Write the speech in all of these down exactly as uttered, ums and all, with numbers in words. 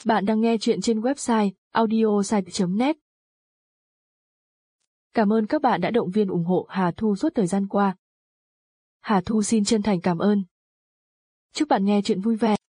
Bạn đang nghe chuyện trên website audiosite chấm net. Cảm ơn các bạn đã động viên ủng hộ Hà Thu suốt thời gian qua. Hà Thu xin chân thành cảm ơn. Chúc bạn nghe chuyện vui vẻ.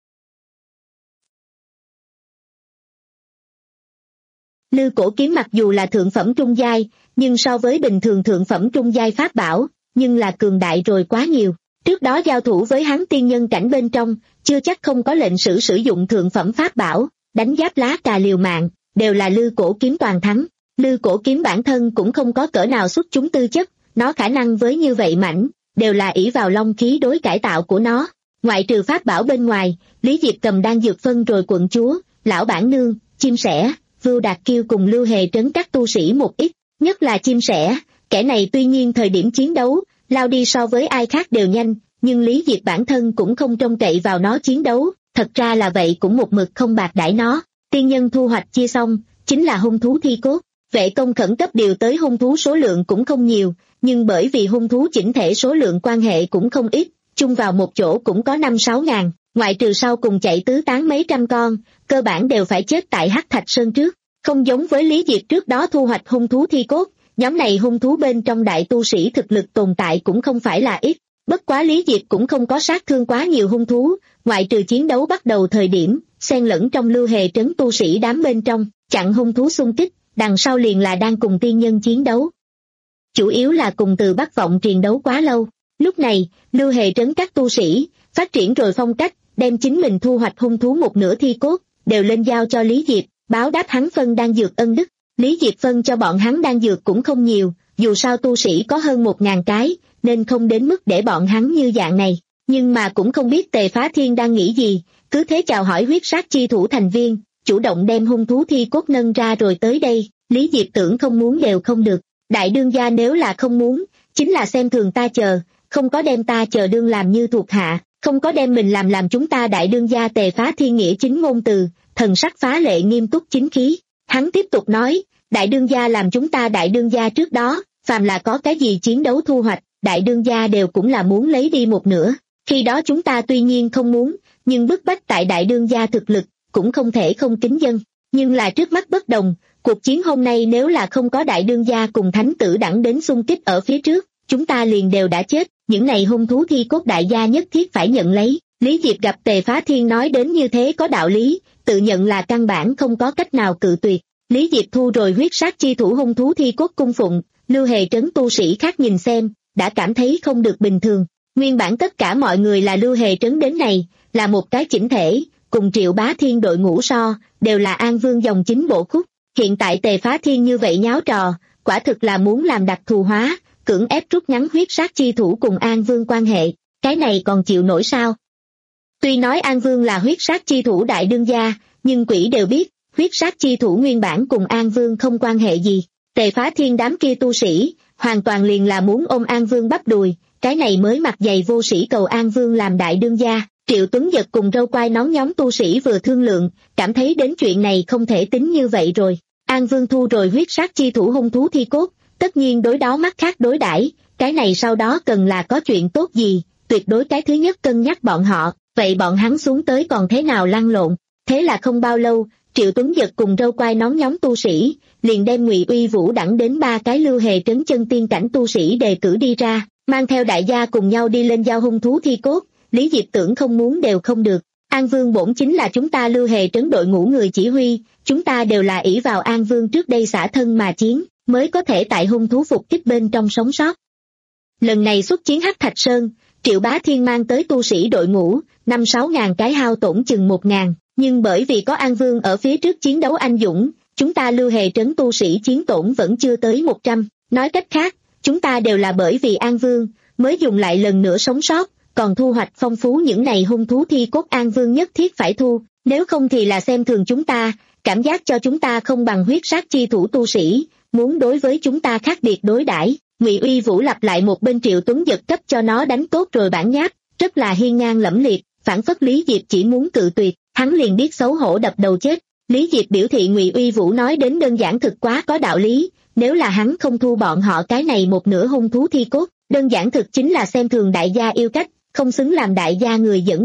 Lư cổ kiếm mặc dù là thượng phẩm trung giai, nhưng so với bình thường thượng phẩm trung giai pháp bảo, nhưng là cường đại rồi quá nhiều. Trước đó giao thủ với hắn tiên nhân cảnh bên trong, chưa chắc không có lệnh sử sử dụng thượng phẩm pháp bảo, đánh giáp lá cà liều mạng, đều là lư cổ kiếm toàn thắng. Lư cổ kiếm bản thân cũng không có cỡ nào xuất chúng tư chất, nó khả năng với như vậy mảnh, đều là ỷ vào long khí đối cải tạo của nó. Ngoại trừ pháp bảo bên ngoài, Lý Diệp cầm đang dược phân rồi quận chúa, lão bản nương, chim sẻ, Vưu Đạt Kiêu cùng Lưu Hề trấn các tu sĩ một ít, nhất là chim sẻ, kẻ này tuy nhiên thời điểm chiến đấu, lao đi so với ai khác đều nhanh, nhưng Lý Diệp bản thân cũng không trông cậy vào nó chiến đấu, thật ra là vậy cũng một mực không bạc đãi nó. Tiên nhân thu hoạch chia xong, chính là hung thú thi cốt, vệ công khẩn cấp điều tới hung thú số lượng cũng không nhiều, nhưng bởi vì hung thú chỉnh thể số lượng quan hệ cũng không ít, chung vào một chỗ cũng có năm sáu ngàn, ngoại trừ sau cùng chạy tứ tán mấy trăm con, cơ bản đều phải chết tại Hắc Thạch Sơn trước. Không giống với Lý Diệp trước đó thu hoạch hung thú thi cốt, nhóm này hung thú bên trong đại tu sĩ thực lực tồn tại cũng không phải là ít, bất quá Lý Diệp cũng không có sát thương quá nhiều hung thú, ngoại trừ chiến đấu bắt đầu thời điểm, xen lẫn trong Lưu Hề trấn tu sĩ đám bên trong, chặn hung thú xung kích, đằng sau liền là đang cùng tiên nhân chiến đấu. Chủ yếu là cùng Từ Bắc Vọng triền đấu quá lâu, lúc này, Lưu Hề trấn các tu sĩ, phát triển rồi phong cách, đem chính mình thu hoạch hung thú một nửa thi cốt, đều lên giao cho Lý Diệp, báo đáp hắn phân đan dược ân đức. Lý Diệp phân cho bọn hắn đan dược cũng không nhiều, dù sao tu sĩ có hơn một ngàn cái, nên không đến mức để bọn hắn như dạng này, nhưng mà cũng không biết Tề Phá Thiên đang nghĩ gì, cứ thế chào hỏi huyết sát chi thủ thành viên, chủ động đem hung thú thi cốt nâng ra rồi tới đây. Lý Diệp tưởng không muốn đều không được, đại đương gia nếu là không muốn, chính là xem thường ta chờ, không có đem ta chờ đương làm như thuộc hạ, không có đem mình làm làm chúng ta đại đương gia. Tề Phá Thiên nghĩa chính ngôn từ, thần sắc phá lệ nghiêm túc chính khí, hắn tiếp tục nói, đại đương gia làm chúng ta đại đương gia trước đó, phàm là có cái gì chiến đấu thu hoạch, đại đương gia đều cũng là muốn lấy đi một nửa, khi đó chúng ta tuy nhiên không muốn, nhưng bức bách tại đại đương gia thực lực, cũng không thể không kính dân, nhưng là trước mắt bất đồng, cuộc chiến hôm nay nếu là không có đại đương gia cùng thánh tử đẳng đến xung kích ở phía trước, chúng ta liền đều đã chết, những này hung thú thi cốt đại gia nhất thiết phải nhận lấy. Lý Diệp gặp Tề Phá Thiên nói đến như thế có đạo lý, tự nhận là căn bản không có cách nào cự tuyệt. Lý Diệp thu rồi huyết sát chi thủ hung thú thi cốt cung phụng, Lưu Hề trấn tu sĩ khác nhìn xem, đã cảm thấy không được bình thường. Nguyên bản tất cả mọi người là Lưu Hề trấn đến này, là một cái chỉnh thể, cùng Triệu Bá Thiên đội ngũ so, đều là An Vương dòng chính bộ khúc. Hiện tại Tề Phá Thiên như vậy nháo trò, quả thực là muốn làm đặc thù hóa, cưỡng ép rút ngắn huyết sát chi thủ cùng An Vương quan hệ, cái này còn chịu nổi sao? Tuy nói An Vương là huyết sát chi thủ đại đương gia, nhưng quỷ đều biết, huyết sát chi thủ nguyên bản cùng An Vương không quan hệ gì. Tề Phá Thiên đám kia tu sĩ, hoàn toàn liền là muốn ôm An Vương bắp đùi, cái này mới mặt dày vô sĩ cầu An Vương làm đại đương gia. Triệu Tuấn Giật cùng râu quai nón nhóm tu sĩ vừa thương lượng, cảm thấy đến chuyện này không thể tính như vậy rồi. An Vương thu rồi huyết sát chi thủ hung thú thi cốt, tất nhiên đối đó mắt khác đối đãi, cái này sau đó cần là có chuyện tốt gì, tuyệt đối cái thứ nhất cân nhắc bọn họ, vậy bọn hắn xuống tới còn thế nào lăn lộn. Thế là không bao lâu, Triệu Tuấn Giật cùng râu quai nón nhóm tu sĩ, liền đem Ngụy Uy Vũ đẳng đến ba cái Lưu Hề trấn chân tiên cảnh tu sĩ đề cử đi ra, mang theo đại gia cùng nhau đi lên giao hung thú thi cốt. Lý Diệp tưởng không muốn đều không được, An Vương bổn chính là chúng ta Lưu Hề trấn đội ngũ người chỉ huy, chúng ta đều là ỷ vào An Vương trước đây xả thân mà chiến, mới có thể tại hung thú phục kích bên trong sống sót. Lần này xuất chiến Hắc Thạch Sơn, Triệu Bá Thiên mang tới tu sĩ đội ngũ, năm sáu ngàn cái hao tổn chừng một ngàn, nhưng bởi vì có An Vương ở phía trước chiến đấu anh dũng, chúng ta Lưu Hề trấn tu sĩ chiến tổn vẫn chưa tới một trăm, nói cách khác, chúng ta đều là bởi vì An Vương, mới dùng lại lần nữa sống sót, còn thu hoạch phong phú những này hung thú thi cốt. An Vương nhất thiết phải thu, nếu không thì là xem thường chúng ta, cảm giác cho chúng ta không bằng huyết sát chi thủ tu sĩ, muốn đối với chúng ta khác biệt đối đãi. Ngụy Uy Vũ lặp lại một bên Triệu Tuấn Giật cấp cho nó đánh tốt rồi bản nháp, rất là hiên ngang lẫm liệt, phản phất Lý Diệp chỉ muốn cự tuyệt, hắn liền biết xấu hổ đập đầu chết. Lý Diệp biểu thị Ngụy Uy Vũ nói đến đơn giản thực quá có đạo lý, nếu là hắn không thu bọn họ cái này một nửa hung thú thi cốt, đơn giản thực chính là xem thường đại gia yêu cách, không xứng làm đại gia người dẫn đầu.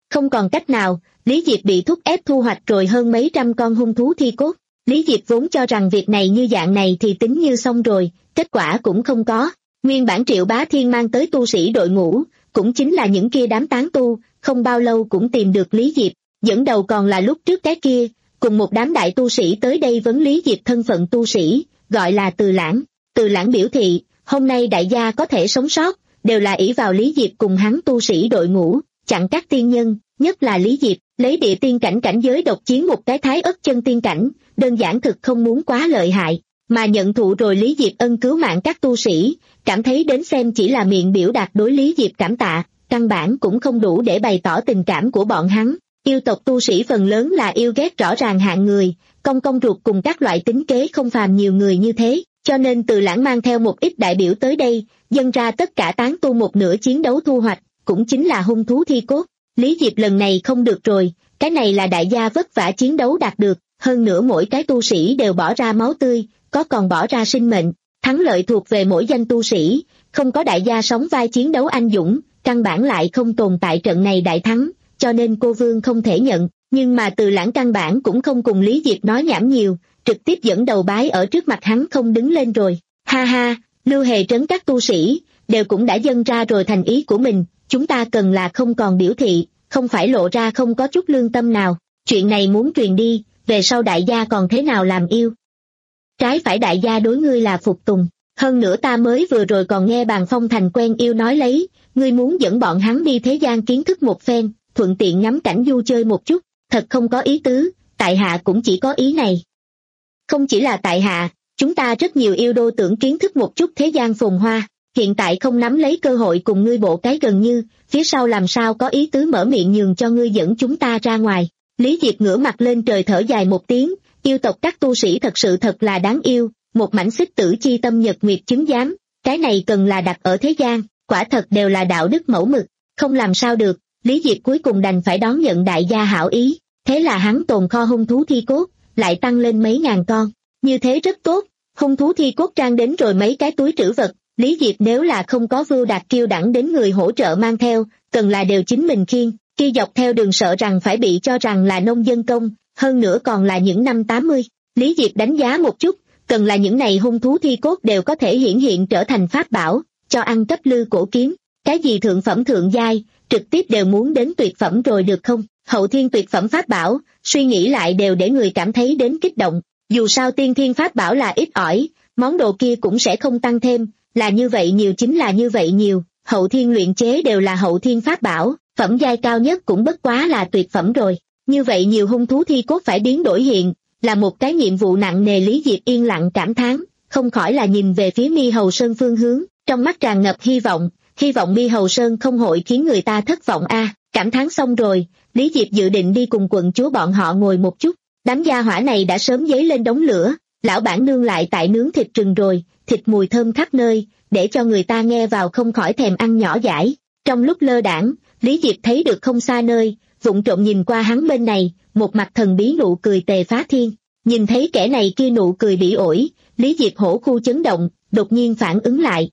Không còn cách nào, Lý Diệp bị thúc ép thu hoạch rồi hơn mấy trăm con hung thú thi cốt. Lý Diệp vốn cho rằng việc này như dạng này thì tính như xong rồi, kết quả cũng không có. Nguyên bản Triệu Bá Thiên mang tới tu sĩ đội ngũ, cũng chính là những kia đám tán tu, không bao lâu cũng tìm được Lý Diệp, dẫn đầu còn là lúc trước cái kia, cùng một đám đại tu sĩ tới đây vấn Lý Diệp thân phận tu sĩ, gọi là Từ Lãng. Từ Lãng biểu thị, hôm nay đại gia có thể sống sót, đều là ỷ vào Lý Diệp cùng hắn tu sĩ đội ngũ, chặn các tiên nhân, nhất là Lý Diệp, lấy địa tiên cảnh cảnh giới độc chiến một cái thái ất chân tiên cảnh, đơn giản thực không muốn quá lợi hại, mà nhận thụ rồi Lý Diệp ân cứu mạng các tu sĩ, cảm thấy đến xem chỉ là miệng biểu đạt đối Lý Diệp cảm tạ, căn bản cũng không đủ để bày tỏ tình cảm của bọn hắn. Yêu tộc tu sĩ phần lớn là yêu ghét rõ ràng hạng người, công công ruột cùng các loại tính kế không phàm nhiều người như thế, cho nên Từ Lãng mang theo một ít đại biểu tới đây, dâng ra tất cả tán tu một nửa chiến đấu thu hoạch, cũng chính là hung thú thi cốt. Lý Diệp lần này không được rồi, cái này là đại gia vất vả chiến đấu đạt được, hơn nữa mỗi cái tu sĩ đều bỏ ra máu tươi, có còn bỏ ra sinh mệnh, thắng lợi thuộc về mỗi danh tu sĩ, không có đại gia sóng vai chiến đấu anh dũng, căn bản lại không tồn tại trận này đại thắng, cho nên cô Vương không thể nhận, nhưng mà Từ Lãng căn bản cũng không cùng Lý Diệp nói nhảm nhiều, trực tiếp dẫn đầu bái ở trước mặt hắn không đứng lên rồi, ha ha, Lưu Hề trấn các tu sĩ, đều cũng đã dâng ra rồi thành ý của mình, chúng ta cần là không còn biểu thị, không phải lộ ra không có chút lương tâm nào, chuyện này muốn truyền đi, về sau đại gia còn thế nào làm yêu. Trái phải đại gia đối ngươi là phục tùng, hơn nữa ta mới vừa rồi còn nghe Bàn Phong Thành quen yêu nói lấy, ngươi muốn dẫn bọn hắn đi thế gian kiến thức một phen, thuận tiện ngắm cảnh du chơi một chút, thật không có ý tứ, tại hạ cũng chỉ có ý này. Không chỉ là tại hạ, chúng ta rất nhiều yêu đô tưởng kiến thức một chút thế gian phồn hoa, hiện tại không nắm lấy cơ hội cùng ngươi bộ cái gần như, phía sau làm sao có ý tứ mở miệng nhường cho ngươi dẫn chúng ta ra ngoài. Lý Diệp ngửa mặt lên trời thở dài một tiếng, yêu tộc các tu sĩ thật sự thật là đáng yêu, một mảnh xích tử chi tâm nhật nguyệt chứng giám, cái này cần là đặt ở thế gian, quả thật đều là đạo đức mẫu mực, không làm sao được, Lý Diệp cuối cùng đành phải đón nhận đại gia hảo ý, thế là hắn tồn kho hung thú thi cốt, lại tăng lên mấy ngàn con, như thế rất tốt, hung thú thi cốt trang đến rồi mấy cái túi trữ vật, Lý Diệp nếu là không có Vưu Đạt kiêu đẳng đến người hỗ trợ mang theo, cần là đều chính mình khiêng, kia dọc theo đường sợ rằng phải bị cho rằng là nông dân công, hơn nữa còn là những năm tám mươi, Lý Diệp đánh giá một chút, cần là những này hung thú thi cốt đều có thể hiển hiện trở thành pháp bảo, cho ăn cấp lư cổ kiếm, cái gì thượng phẩm thượng giai, trực tiếp đều muốn đến tuyệt phẩm rồi được không, hậu thiên tuyệt phẩm pháp bảo, suy nghĩ lại đều để người cảm thấy đến kích động, dù sao tiên thiên pháp bảo là ít ỏi, món đồ kia cũng sẽ không tăng thêm, là như vậy nhiều chính là như vậy nhiều, hậu thiên luyện chế đều là hậu thiên pháp bảo, phẩm giai cao nhất cũng bất quá là tuyệt phẩm rồi, như vậy nhiều hung thú thi cốt phải biến đổi hiện, là một cái nhiệm vụ nặng nề. Lý Diệp yên lặng cảm thán, không khỏi là nhìn về phía Mi Hầu Sơn phương hướng, trong mắt tràn ngập hy vọng, hy vọng Mi Hầu Sơn không hội khiến người ta thất vọng a. À, cảm thán xong rồi, Lý Diệp dự định đi cùng quận chúa bọn họ ngồi một chút, đám gia hỏa này đã sớm dấy lên đống lửa, lão bản nương lại tại nướng thịt rừng rồi, thịt mùi thơm khắp nơi, để cho người ta nghe vào không khỏi thèm ăn nhỏ dãi. Trong lúc lơ đãng, Lý Diệp thấy được không xa nơi, vụng trộm nhìn qua hắn bên này, một mặt thần bí nụ cười Tề Phá Thiên, nhìn thấy kẻ này kia nụ cười bỉ ổi, Lý Diệp hổ khu chấn động, đột nhiên phản ứng lại.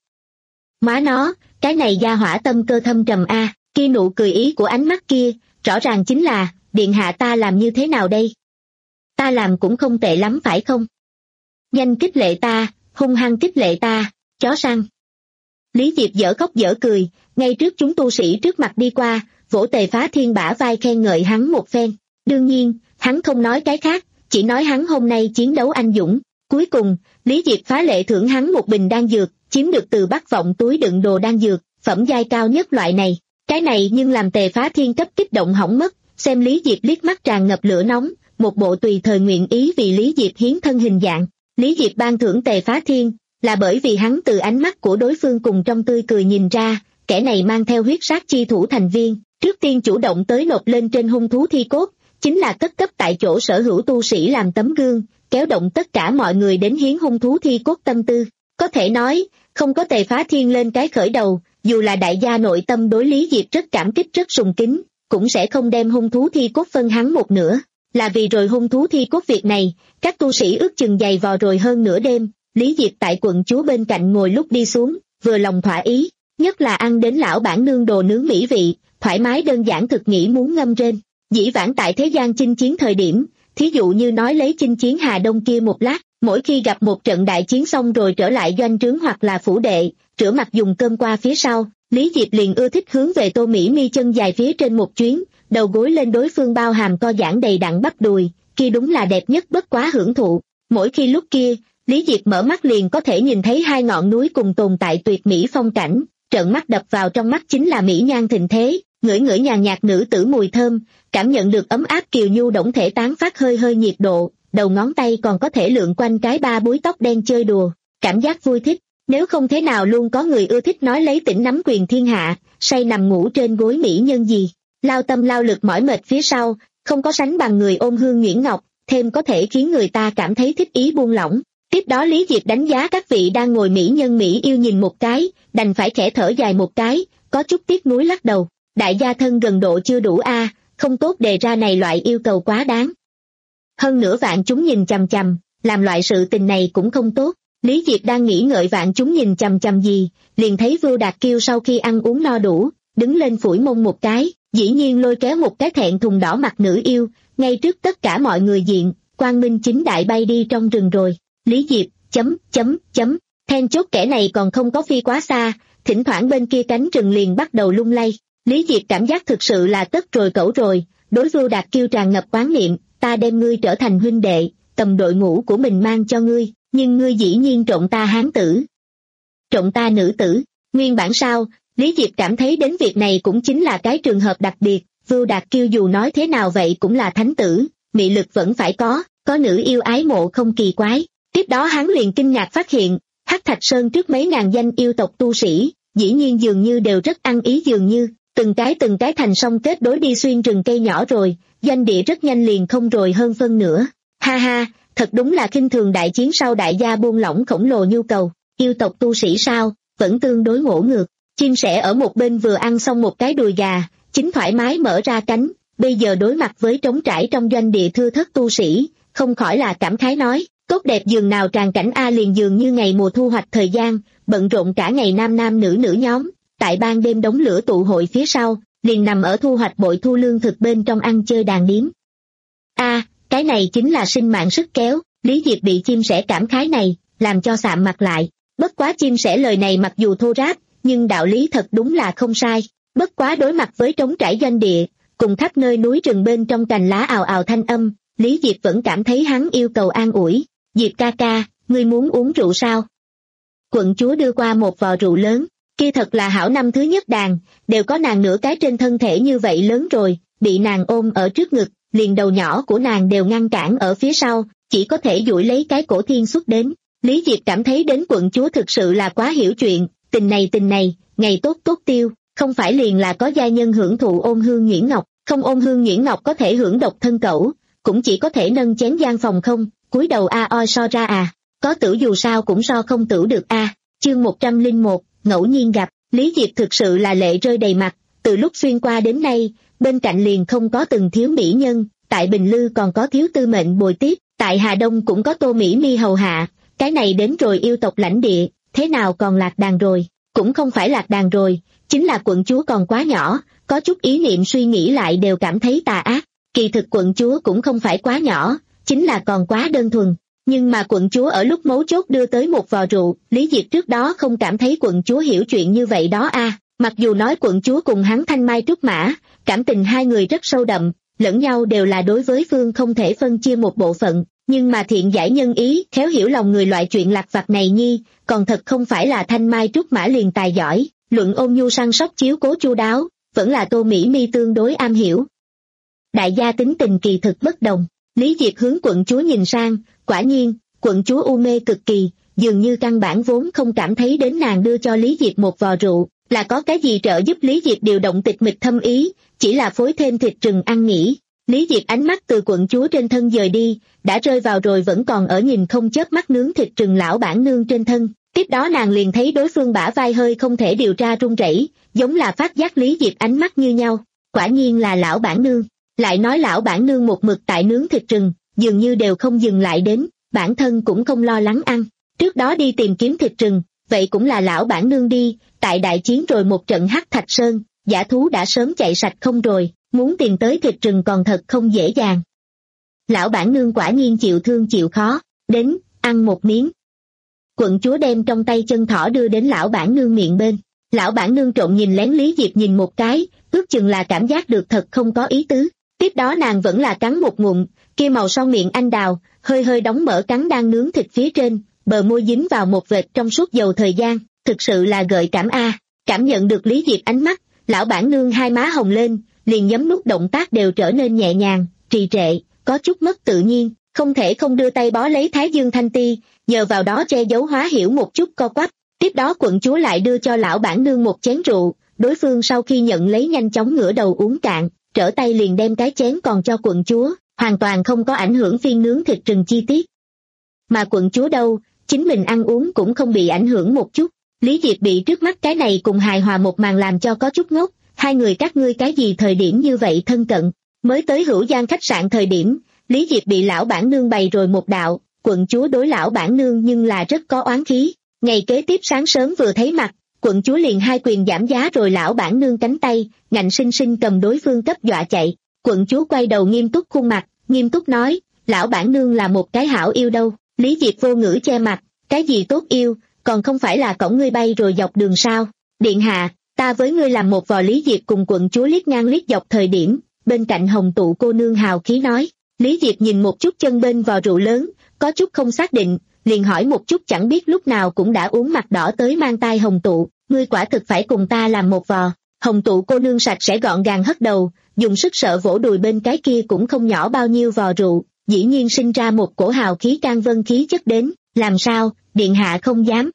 Má nó, cái này gia hỏa tâm cơ thâm trầm a, kia nụ cười ý của ánh mắt kia, rõ ràng chính là, điện hạ ta làm như thế nào đây? Ta làm cũng không tệ lắm phải không? Nhanh khích lệ ta, hung hăng khích lệ ta, chó săn. Lý Diệp dở khóc dở cười, ngay trước chúng tu sĩ trước mặt đi qua, vỗ Tề Phá Thiên bả vai khen ngợi hắn một phen. Đương nhiên, hắn không nói cái khác, chỉ nói hắn hôm nay chiến đấu anh dũng. Cuối cùng, Lý Diệp phá lệ thưởng hắn một bình đan dược, chiếm được từ Bắc Vọng túi đựng đồ đan dược, phẩm giai cao nhất loại này. Cái này nhưng làm Tề Phá Thiên cấp kích động hỏng mất, xem Lý Diệp liếc mắt tràn ngập lửa nóng, một bộ tùy thời nguyện ý vì Lý Diệp hiến thân hình dạng. Lý Diệp ban thưởng Tề Phá Thiên, là bởi vì hắn từ ánh mắt của đối phương cùng trong tươi cười nhìn ra, kẻ này mang theo huyết sát chi thủ thành viên, trước tiên chủ động tới nộp lên trên hung thú thi cốt, chính là cất cấp tại chỗ sở hữu tu sĩ làm tấm gương, kéo động tất cả mọi người đến hiến hung thú thi cốt tâm tư. Có thể nói, không có Tề Phá Thiên lên cái khởi đầu, dù là đại gia nội tâm đối Lý Diệp rất cảm kích rất sùng kính, cũng sẽ không đem hung thú thi cốt phân hắn một nửa. Là vì rồi hung thú thi cốt việc này, các tu sĩ ước chừng dày vò rồi hơn nửa đêm, Lý Diệp tại quận chúa bên cạnh ngồi lúc đi xuống, vừa lòng thỏa ý, nhất là ăn đến lão bản nương đồ nướng mỹ vị, thoải mái đơn giản thực nghĩ muốn ngâm rên. Dĩ vãng tại thế gian chinh chiến thời điểm, thí dụ như nói lấy chinh chiến Hà Đông kia một lát, mỗi khi gặp một trận đại chiến xong rồi trở lại doanh trướng hoặc là phủ đệ, rửa mặt dùng cơm qua phía sau, Lý Diệp liền ưa thích hướng về Tô Mỹ Mi chân dài phía trên một chuyến, đầu gối lên đối phương bao hàm co giãn đầy đặn bắp đùi, kia đúng là đẹp nhất bất quá hưởng thụ. Mỗi khi lúc kia, Lý Diệp mở mắt liền có thể nhìn thấy hai ngọn núi cùng tồn tại tuyệt mỹ phong cảnh, trợn mắt đập vào trong mắt chính là mỹ nhan thịnh thế, ngửi ngửi nhàn nhạt nữ tử mùi thơm, cảm nhận được ấm áp kiều nhu động thể tán phát hơi hơi nhiệt độ, đầu ngón tay còn có thể lượn quanh cái ba búi tóc đen chơi đùa, cảm giác vui thích. Nếu không thế nào luôn có người ưa thích nói lấy tỉnh nắm quyền thiên hạ, say nằm ngủ trên gối mỹ nhân gì, lao tâm lao lực mỏi mệt phía sau, không có sánh bằng người ôm hương nhuyễn ngọc, thêm có thể khiến người ta cảm thấy thích ý buông lỏng. Tiếp đó Lý Diệp đánh giá các vị đang ngồi mỹ nhân mỹ yêu nhìn một cái, đành phải khẽ thở dài một cái, có chút tiếc nuối lắc đầu, đại gia thân gần độ chưa đủ a, không tốt đề ra này loại yêu cầu quá đáng. Hơn nữa vạn chúng nhìn chằm chằm, làm loại sự tình này cũng không tốt. Lý Diệp đang nghĩ ngợi vạn chúng nhìn chằm chằm gì, liền thấy Vưu Đạt Kiêu sau khi ăn uống no đủ, đứng lên phủi mông một cái, dĩ nhiên lôi kéo một cái thẹn thùng đỏ mặt nữ yêu, ngay trước tất cả mọi người diện, quang minh chính đại bay đi trong rừng rồi. Lý Diệp, chấm, chấm, chấm, then chốt kẻ này còn không có phi quá xa, thỉnh thoảng bên kia cánh rừng liền bắt đầu lung lay. Lý Diệp cảm giác thực sự là tất rồi cẩu rồi, đối Vưu Đạt Kiêu tràn ngập oán niệm, ta đem ngươi trở thành huynh đệ, cầm đội ngũ của mình mang cho ngươi, nhưng ngươi dĩ nhiên trộn ta hán tử, trộn ta nữ tử. Nguyên bản sao, Lý Diệp cảm thấy đến việc này cũng chính là cái trường hợp đặc biệt, Vưu Đạt Kiêu dù nói thế nào vậy cũng là thánh tử, mị lực vẫn phải có, có nữ yêu ái mộ không kỳ quái. Tiếp đó hắn liền kinh ngạc phát hiện, Hắc Thạch Sơn trước mấy ngàn danh yêu tộc tu sĩ, dĩ nhiên dường như đều rất ăn ý, dường như từng cái từng cái thành song kết đối đi xuyên rừng cây nhỏ rồi, doanh địa rất nhanh liền không rồi hơn phân nửa. Ha ha, thật đúng là khinh thường đại chiến sau đại gia buông lỏng khổng lồ nhu cầu, yêu tộc tu sĩ sao, vẫn tương đối ngỗ ngược. Chim sẻ ở một bên vừa ăn xong một cái đùi gà, chính thoải mái mở ra cánh, bây giờ đối mặt với trống trải trong doanh địa thưa thất tu sĩ, không khỏi là cảm khái nói, tốt đẹp dường nào tràn cảnh a, liền dường như ngày mùa thu hoạch thời gian, bận rộn cả ngày nam nam nữ nữ nhóm, tại ban đêm đống lửa tụ hội phía sau, liền nằm ở thu hoạch bội thu lương thực bên trong ăn chơi đàn điếm. A, cái này chính là sinh mạng sức kéo. Lý Diệp bị chim sẻ cảm khái này, làm cho sạm mặt lại. Bất quá chim sẻ lời này mặc dù thô ráp, nhưng đạo lý thật đúng là không sai. Bất quá đối mặt với trống trải doanh địa, cùng khắp nơi núi rừng bên trong cành lá ào ào thanh âm, Lý Diệp vẫn cảm thấy hắn yêu cầu an ủi. Diệp ca ca, ngươi muốn uống rượu sao? Quận chúa đưa qua một vò rượu lớn, kia thật là hảo năm thứ nhất đàn, đều có nàng nửa cái trên thân thể như vậy lớn rồi, bị nàng ôm ở trước ngực, liền đầu nhỏ của nàng đều ngăn cản ở phía sau, chỉ có thể duỗi lấy cái cổ thiên xuất đến. Lý Diệp cảm thấy đến quận chúa thực sự là quá hiểu chuyện, tình này tình này, ngày tốt tốt tiêu, không phải liền là có gia nhân hưởng thụ ôn hương nhuyễn ngọc, không ôn hương nhuyễn ngọc có thể hưởng độc thân cẩu, cũng chỉ có thể nâng chén gian phòng không, cúi đầu a oi so ra à, có tử dù sao cũng so không tử được a. Chương một trăm lẻ một, ngẫu nhiên gặp. Lý Diệp thực sự là lệ rơi đầy mặt, từ lúc xuyên qua đến nay, bên cạnh liền không có từng thiếu mỹ nhân, tại Bình Lư còn có thiếu tư mệnh bồi tiếp, tại Hà Đông cũng có Tô Mỹ Mi hầu hạ, cái này đến rồi yêu tộc lãnh địa, thế nào còn lạc đàn rồi, cũng không phải lạc đàn rồi, chính là quận chúa còn quá nhỏ, có chút ý niệm suy nghĩ lại đều cảm thấy tà ác, kỳ thực quận chúa cũng không phải quá nhỏ, chính là còn quá đơn thuần. Nhưng mà quận chúa ở lúc mấu chốt đưa tới một vò rượu, Lý Diệp trước đó không cảm thấy quận chúa hiểu chuyện như vậy đó a. À, mặc dù nói quận chúa cùng hắn thanh mai trúc mã, cảm tình hai người rất sâu đậm, lẫn nhau đều là đối với phương không thể phân chia một bộ phận, nhưng mà thiện giải nhân ý, khéo hiểu lòng người loại chuyện lặt vặt này nhi, còn thật không phải là thanh mai trúc mã liền tài giỏi, luận ôn nhu săn sóc chiếu cố chu đáo, vẫn là Tô Mỹ Mi tương đối am hiểu. Đại gia tính tình kỳ thực bất đồng. Lý Diệp hướng quận chúa nhìn sang, quả nhiên, quận chúa u mê cực kỳ, dường như căn bản vốn không cảm thấy đến nàng đưa cho Lý Diệp một vò rượu, là có cái gì trợ giúp Lý Diệp điều động tịch mịch thâm ý, chỉ là phối thêm thịt rừng ăn nghỉ. Lý Diệp ánh mắt từ quận chúa trên thân dời đi, đã rơi vào rồi vẫn còn ở nhìn không chớp mắt nướng thịt rừng lão bản nương trên thân, tiếp đó nàng liền thấy đối phương bả vai hơi không thể điều tra run rẩy, giống là phát giác Lý Diệp ánh mắt như nhau, quả nhiên là lão bản nương. Lại nói lão bản nương một mực tại nướng thịt rừng, dường như đều không dừng lại đến, bản thân cũng không lo lắng ăn. Trước đó đi tìm kiếm thịt rừng, vậy cũng là lão bản nương đi, tại đại chiến rồi một trận Hắc Thạch Sơn, dã thú đã sớm chạy sạch không rồi, muốn tìm tới thịt rừng còn thật không dễ dàng. Lão bản nương quả nhiên chịu thương chịu khó, đến, ăn một miếng. Quận chúa đem trong tay chân thỏ đưa đến lão bản nương miệng bên. Lão bản nương trộn nhìn lén Lý Diệp nhìn một cái, ước chừng là cảm giác được thật không có ý tứ. Tiếp đó nàng vẫn là cắn một ngụm, kia màu son miệng anh đào, hơi hơi đóng mở cắn đang nướng thịt phía trên, bờ môi dính vào một vệt trong suốt dầu thời gian, thực sự là gợi cảm a. Cảm nhận được Lý Diệp ánh mắt, lão bản nương hai má hồng lên, liền nhấm nút động tác đều trở nên nhẹ nhàng, trì trệ, có chút mất tự nhiên, không thể không đưa tay bó lấy thái dương thanh ti, nhờ vào đó che giấu hóa hiểu một chút co quắp. Tiếp đó quận chúa lại đưa cho lão bản nương một chén rượu, đối phương sau khi nhận lấy nhanh chóng ngửa đầu uống cạn, trở tay liền đem cái chén còn cho quận chúa, hoàn toàn không có ảnh hưởng phiên nướng thịt rừng chi tiết. Mà quận chúa đâu, chính mình ăn uống cũng không bị ảnh hưởng một chút. Lý Diệp bị trước mắt cái này cùng hài hòa một màn làm cho có chút ngốc, hai người các ngươi cái gì thời điểm như vậy thân cận. Mới tới Hữu Giang khách sạn thời điểm, Lý Diệp bị lão bản nương bày rồi một đạo, quận chúa đối lão bản nương nhưng là rất có oán khí. Ngày kế tiếp sáng sớm vừa thấy mặt, quận chúa liền hai quyền giảm giá rồi lão bản nương cánh tay, ngạnh sinh sinh cầm đối phương cấp dọa chạy. Quận chúa quay đầu nghiêm túc khuôn mặt, nghiêm túc nói, lão bản nương là một cái hảo yêu đâu. Lý Diệp vô ngữ che mặt, cái gì tốt yêu, còn không phải là cõng ngươi bay rồi dọc đường sao. Điện hạ, ta với ngươi làm một vò. Lý Diệp cùng quận chúa liếc ngang liếc dọc thời điểm, bên cạnh hồng tụ cô nương hào khí nói. Lý Diệp nhìn một chút chân bên vò rượu lớn, có chút không xác định, liền hỏi một chút chẳng biết lúc nào cũng đã uống mặt đỏ tới mang tai hồng tụ, ngươi quả thực phải cùng ta làm một vò. Hồng tụ cô nương sạch sẽ gọn gàng hất đầu, dùng sức sợ vỗ đùi bên cái kia cũng không nhỏ bao nhiêu vò rượu, dĩ nhiên sinh ra một cổ hào khí can vân khí chất đến, làm sao, điện hạ không dám.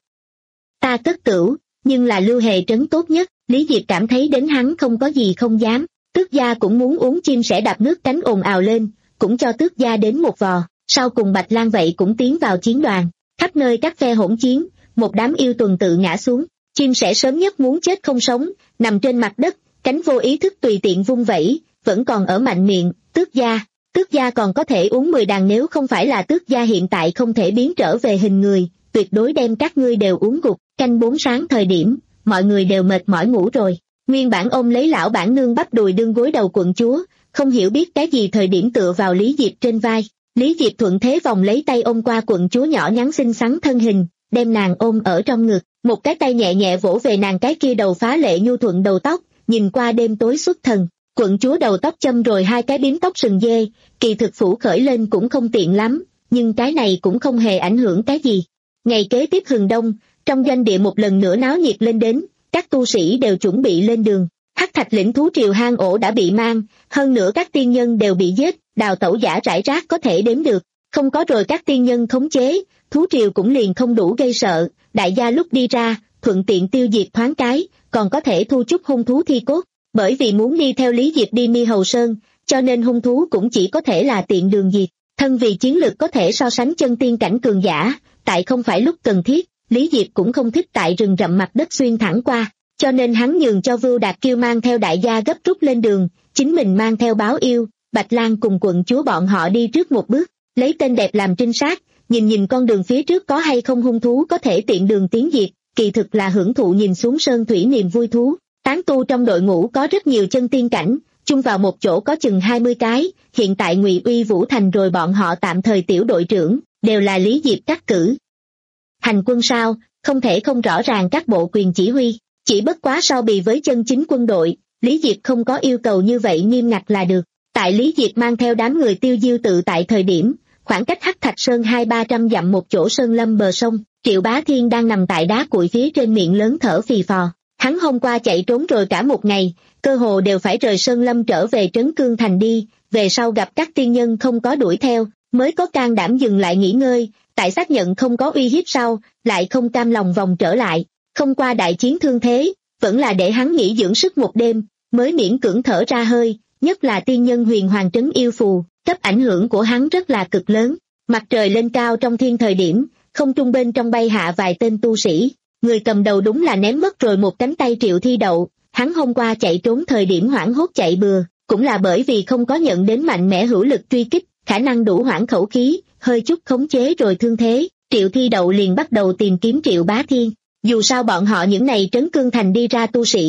Ta cất cửu, nhưng là Lưu Hề trấn tốt nhất. Lý Diệp cảm thấy đến hắn không có gì không dám, tước gia cũng muốn uống chim sẻ đạp nước cánh ồn ào lên, cũng cho tước gia đến một vò. Sau cùng Bạch Lan vậy cũng tiến vào chiến đoàn, khắp nơi các phe hỗn chiến, một đám yêu tuần tự ngã xuống, chim sẻ sớm nhất muốn chết không sống, nằm trên mặt đất, cánh vô ý thức tùy tiện vung vẩy, vẫn còn ở mạnh miệng, tước gia, tước gia còn có thể uống mười đàn, nếu không phải là tước gia hiện tại không thể biến trở về hình người, tuyệt đối đem các ngươi đều uống gục. Canh bốn sáng thời điểm, mọi người đều mệt mỏi ngủ rồi, nguyên bản ôm lấy lão bản nương bắp đùi đương gối đầu quận chúa, không hiểu biết cái gì thời điểm tựa vào Lý Diệp trên vai. Lý Diệp thuận thế vòng lấy tay ôm qua quận chúa nhỏ nhắn xinh xắn thân hình, đem nàng ôm ở trong ngực, một cái tay nhẹ nhẹ vỗ về nàng cái kia đầu phá lệ nhu thuận đầu tóc, nhìn qua đêm tối xuất thần. Quận chúa đầu tóc châm rồi hai cái bím tóc sừng dê, kỳ thực phủ khởi lên cũng không tiện lắm, nhưng cái này cũng không hề ảnh hưởng cái gì. Ngày kế tiếp hừng đông, trong doanh địa một lần nữa náo nhiệt lên đến, các tu sĩ đều chuẩn bị lên đường. Hắc Thạch lĩnh thú triều hang ổ đã bị mang, hơn nữa các tiên nhân đều bị giết, đào tẩu giả rải rác có thể đếm được, không có rồi các tiên nhân khống chế, thú triều cũng liền không đủ gây sợ. Đại gia lúc đi ra, thuận tiện tiêu diệt thoáng cái, còn có thể thu chút hung thú thi cốt, bởi vì muốn đi theo Lý Diệp đi Mi Hầu Sơn, cho nên hung thú cũng chỉ có thể là tiện đường diệt. Thân vì chiến lực có thể so sánh chân tiên cảnh cường giả, tại không phải lúc cần thiết, Lý Diệp cũng không thích tại rừng rậm mặt đất xuyên thẳng qua, cho nên hắn nhường cho Vưu Đạt Kiêu mang theo đại gia gấp rút lên đường, chính mình mang theo Báo Yêu, Bạch Lan cùng quận chúa bọn họ đi trước một bước, lấy tên đẹp làm trinh sát, nhìn nhìn con đường phía trước có hay không hung thú có thể tiện đường tiến diệt, kỳ thực là hưởng thụ nhìn xuống sơn thủy niềm vui thú. Tán tu trong đội ngũ có rất nhiều chân tiên cảnh, chung vào một chỗ có chừng hai mươi cái, hiện tại Ngụy Uy Vũ thành rồi bọn họ tạm thời tiểu đội trưởng, đều là Lý Diệp cắt cử. Hành quân sao, không thể không rõ ràng các bộ quyền chỉ huy, chỉ bất quá so bì với chân chính quân đội, Lý Diệp không có yêu cầu như vậy nghiêm ngặt là được. Tại Lý Diệp mang theo đám người tiêu diêu tự tại thời điểm, khoảng cách Hắc Thạch Sơn hai ba trăm dặm một chỗ sơn lâm bờ sông, Triệu Bá Thiên đang nằm tại đá cuội phía trên miệng lớn thở phì phò. Hắn hôm qua chạy trốn rồi cả một ngày, cơ hồ đều phải rời sơn lâm trở về Trấn Cương Thành đi, về sau gặp các tiên nhân không có đuổi theo, mới có can đảm dừng lại nghỉ ngơi, tại xác nhận không có uy hiếp sau, lại không cam lòng vòng trở lại, không qua đại chiến thương thế, vẫn là để hắn nghỉ dưỡng sức một đêm, mới miễn cưỡng thở ra hơi, nhất là tiên nhân Huyền Hoàng Trấn Yêu Phù, cấp ảnh hưởng của hắn rất là cực lớn. Mặt trời lên cao trong thiên thời điểm, không trung bên trong bay hạ vài tên tu sĩ, người cầm đầu đúng là ném mất rồi một cánh tay Triệu Thi Đậu, hắn hôm qua chạy trốn thời điểm hoảng hốt chạy bừa, cũng là bởi vì không có nhận đến mạnh mẽ hữu lực truy kích, khả năng đủ hoãn khẩu khí, hơi chút khống chế rồi thương thế, Triệu Thi Đậu liền bắt đầu tìm kiếm Triệu Bá Thiên. Dù sao bọn họ những này Trấn Cương Thành đi ra tu sĩ,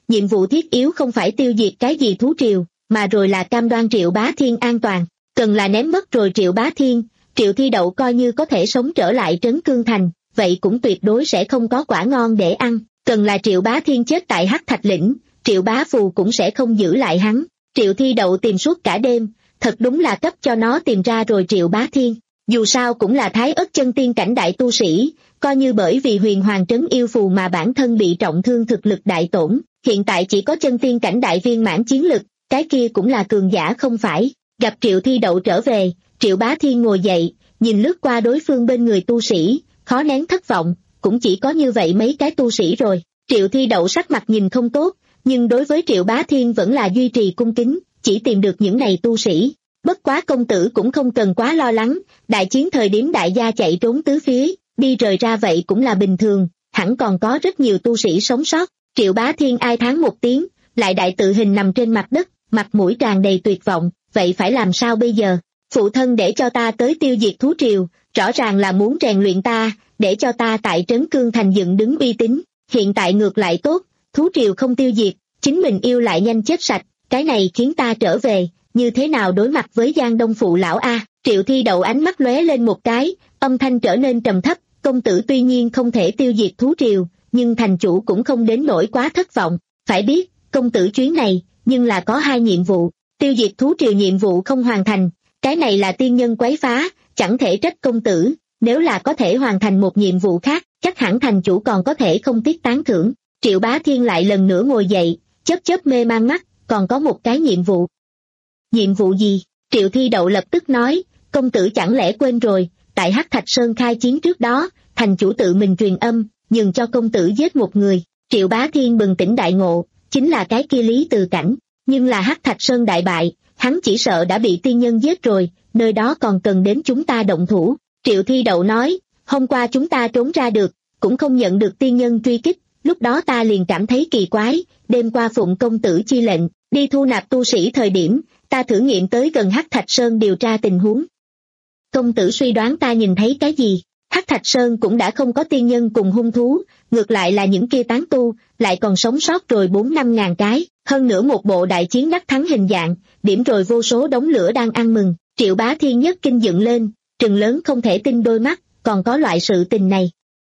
nhiệm vụ thiết yếu không phải tiêu diệt cái gì thú triều, mà rồi là cam đoan Triệu Bá Thiên an toàn. Cần là ném mất rồi Triệu Bá Thiên, Triệu Thi Đậu coi như có thể sống trở lại Trấn Cương Thành, vậy cũng tuyệt đối sẽ không có quả ngon để ăn. Cần là Triệu Bá Thiên chết tại Hắc Thạch Lĩnh, Triệu Bá Phù cũng sẽ không giữ lại hắn. Triệu Thi Đậu tìm suốt cả đêm, thật đúng là cấp cho nó tìm ra rồi Triệu Bá Thiên. Dù sao cũng là Thái Ất chân tiên cảnh đại tu sĩ, coi như bởi vì huyền hoàng trấn yêu phù mà bản thân bị trọng thương thực lực đại tổn, hiện tại chỉ có chân tiên cảnh đại viên mãn chiến lực, cái kia cũng là cường giả không phải. Gặp Triệu Thi Đậu trở về, Triệu Bá Thiên ngồi dậy, nhìn lướt qua đối phương bên người tu sĩ, khó nén thất vọng, cũng chỉ có như vậy mấy cái tu sĩ rồi. Triệu Thi Đậu sắc mặt nhìn không tốt, nhưng đối với Triệu Bá Thiên vẫn là duy trì cung kính, chỉ tìm được những này tu sĩ. Bất quá công tử cũng không cần quá lo lắng, đại chiến thời điểm đại gia chạy trốn tứ phía, đi rời ra vậy cũng là bình thường, hẳn còn có rất nhiều tu sĩ sống sót. Triệu Bá Thiên ai thán một tiếng, lại đại tự hình nằm trên mặt đất, mặt mũi tràn đầy tuyệt vọng, vậy phải làm sao bây giờ? Phụ thân để cho ta tới tiêu diệt thú triều, rõ ràng là muốn rèn luyện ta, để cho ta tại Trấn Cương Thành dựng đứng uy tín, hiện tại ngược lại tốt, thú triều không tiêu diệt, chính mình yêu lại nhanh chết sạch, cái này khiến ta trở về, như thế nào đối mặt với Giang Đông phụ lão a? Triệu Thi Đậu ánh mắt lóe lên một cái, âm thanh trở nên trầm thấp, công tử tuy nhiên không thể tiêu diệt thú triều, nhưng thành chủ cũng không đến nỗi quá thất vọng, phải biết, công tử chuyến này, nhưng là có hai nhiệm vụ, tiêu diệt thú triều nhiệm vụ không hoàn thành, cái này là tiên nhân quấy phá, chẳng thể trách công tử, nếu là có thể hoàn thành một nhiệm vụ khác, chắc hẳn thành chủ còn có thể không tiếc tán thưởng. Triệu Bá Thiên lại lần nữa ngồi dậy, chớp chớp mê man mắt, còn có một cái nhiệm vụ. Nhiệm vụ gì? Triệu Thi Đậu lập tức nói, công tử chẳng lẽ quên rồi, tại Hắc Thạch Sơn khai chiến trước đó, thành chủ tự mình truyền âm, nhường cho công tử giết một người. Triệu Bá Thiên bừng tỉnh đại ngộ, chính là cái kia Lý Từ Cảnh, nhưng là Hắc Thạch Sơn đại bại, hắn chỉ sợ đã bị tiên nhân giết rồi, nơi đó còn cần đến chúng ta động thủ. Triệu Thi Đậu nói, hôm qua chúng ta trốn ra được, cũng không nhận được tiên nhân truy kích, lúc đó ta liền cảm thấy kỳ quái, đêm qua phụng công tử chi lệnh, đi thu nạp tu sĩ thời điểm, ta thử nghiệm tới gần Hắc Thạch Sơn điều tra tình huống. Công tử suy đoán ta nhìn thấy cái gì? Hắc Thạch Sơn cũng đã không có tiên nhân cùng hung thú, ngược lại là những kia tán tu, lại còn sống sót rồi bốn năm ngàn cái, hơn nữa một bộ đại chiến đắc thắng hình dạng, điểm rồi vô số đống lửa đang ăn mừng. Triệu Bá Thiên nhất kinh dựng lên, trừng lớn không thể tin đôi mắt, còn có loại sự tình này.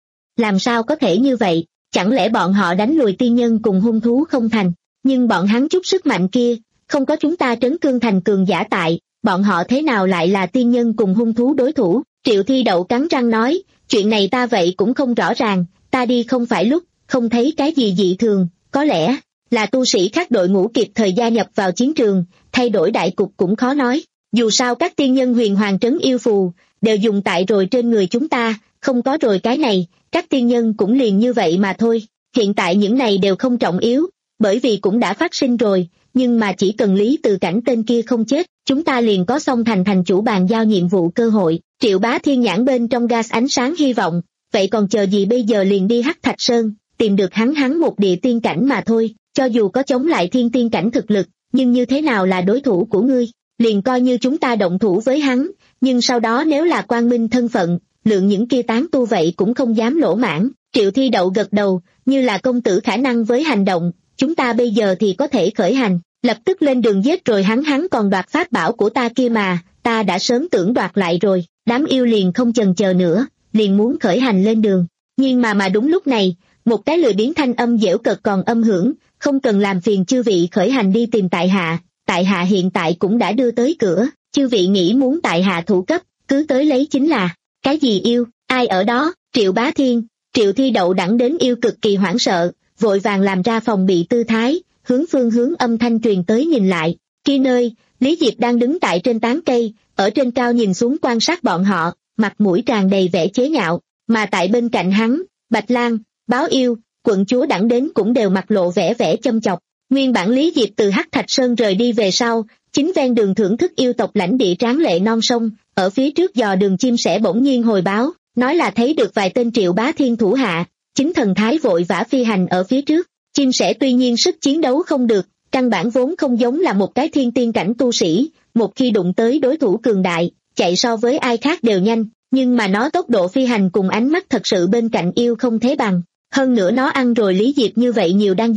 Làm sao có thể như vậy, chẳng lẽ bọn họ đánh lùi tiên nhân cùng hung thú không thành, nhưng bọn hắn chút sức mạnh kia, không có chúng ta Trấn Cương Thành cường giả tại, bọn họ thế nào lại là tiên nhân cùng hung thú đối thủ? Triệu Thi Đậu cắn răng nói, chuyện này ta vậy cũng không rõ ràng, ta đi không phải lúc, không thấy cái gì dị thường, có lẽ là tu sĩ khác đội ngũ kịp thời gia nhập vào chiến trường, thay đổi đại cục cũng khó nói. Dù sao các tiên nhân huyền hoàng trấn yêu phù, đều dùng tại rồi trên người chúng ta, không có rồi cái này, các tiên nhân cũng liền như vậy mà thôi. Hiện tại những này đều không trọng yếu, bởi vì cũng đã phát sinh rồi, nhưng mà chỉ cần Lý Từ Cảnh tên kia không chết, chúng ta liền có xong thành thành chủ bàn giao nhiệm vụ cơ hội. Triệu Bá Thiên nhãn bên trong gas ánh sáng hy vọng, vậy còn chờ gì bây giờ liền đi Hắc Thạch Sơn, tìm được hắn hắn một địa tiên cảnh mà thôi, cho dù có chống lại thiên tiên cảnh thực lực, nhưng như thế nào là đối thủ của ngươi, liền coi như chúng ta động thủ với hắn, nhưng sau đó nếu là quang minh thân phận, lượng những kia tán tu vậy cũng không dám lỗ mãn. Triệu Thi Đậu gật đầu, như là công tử khả năng với hành động, chúng ta bây giờ thì có thể khởi hành, lập tức lên đường giết rồi hắn hắn còn đoạt pháp bảo của ta kia mà, ta đã sớm tưởng đoạt lại rồi. Đám yêu liền không chần chờ nữa, liền muốn khởi hành lên đường. Nhưng mà mà đúng lúc này, một cái lười biếng thanh âm dễu cợt còn âm hưởng, không cần làm phiền chư vị khởi hành đi tìm tại hạ, tại hạ hiện tại cũng đã đưa tới cửa, chư vị nghĩ muốn tại hạ thủ cấp, cứ tới lấy chính là, cái gì yêu, ai ở đó? Triệu Bá Thiên, Triệu Thi Đậu đẳng đến yêu cực kỳ hoảng sợ, vội vàng làm ra phòng bị tư thái, hướng phương hướng âm thanh truyền tới nhìn lại, kia nơi, Lý Diệp đang đứng tại trên tán cây, ở trên cao nhìn xuống quan sát bọn họ, mặt mũi tràn đầy vẻ chế nhạo, mà tại bên cạnh hắn, Bạch Lang, Báo Yêu, quận chúa đẳng đến cũng đều mặt lộ vẻ vẻ châm chọc. Nguyên bản Lý Diệp từ Hắc Thạch Sơn rời đi về sau, chính ven đường thưởng thức yêu tộc lãnh địa tráng lệ non sông, ở phía trước dò đường chim sẻ bỗng nhiên hồi báo, nói là thấy được vài tên Triệu Bá Thiên thủ hạ, chính thần thái vội vã phi hành ở phía trước. Chim sẻ tuy nhiên sức chiến đấu không được, căn bản vốn không giống là một cái thiên tiên cảnh tu sĩ, một khi đụng tới đối thủ cường đại, chạy so với ai khác đều nhanh, nhưng mà nó tốc độ phi hành cùng ánh mắt thật sự bên cạnh yêu không thế bằng. Hơn nữa nó ăn rồi Lý Diệp như vậy nhiều đan dược,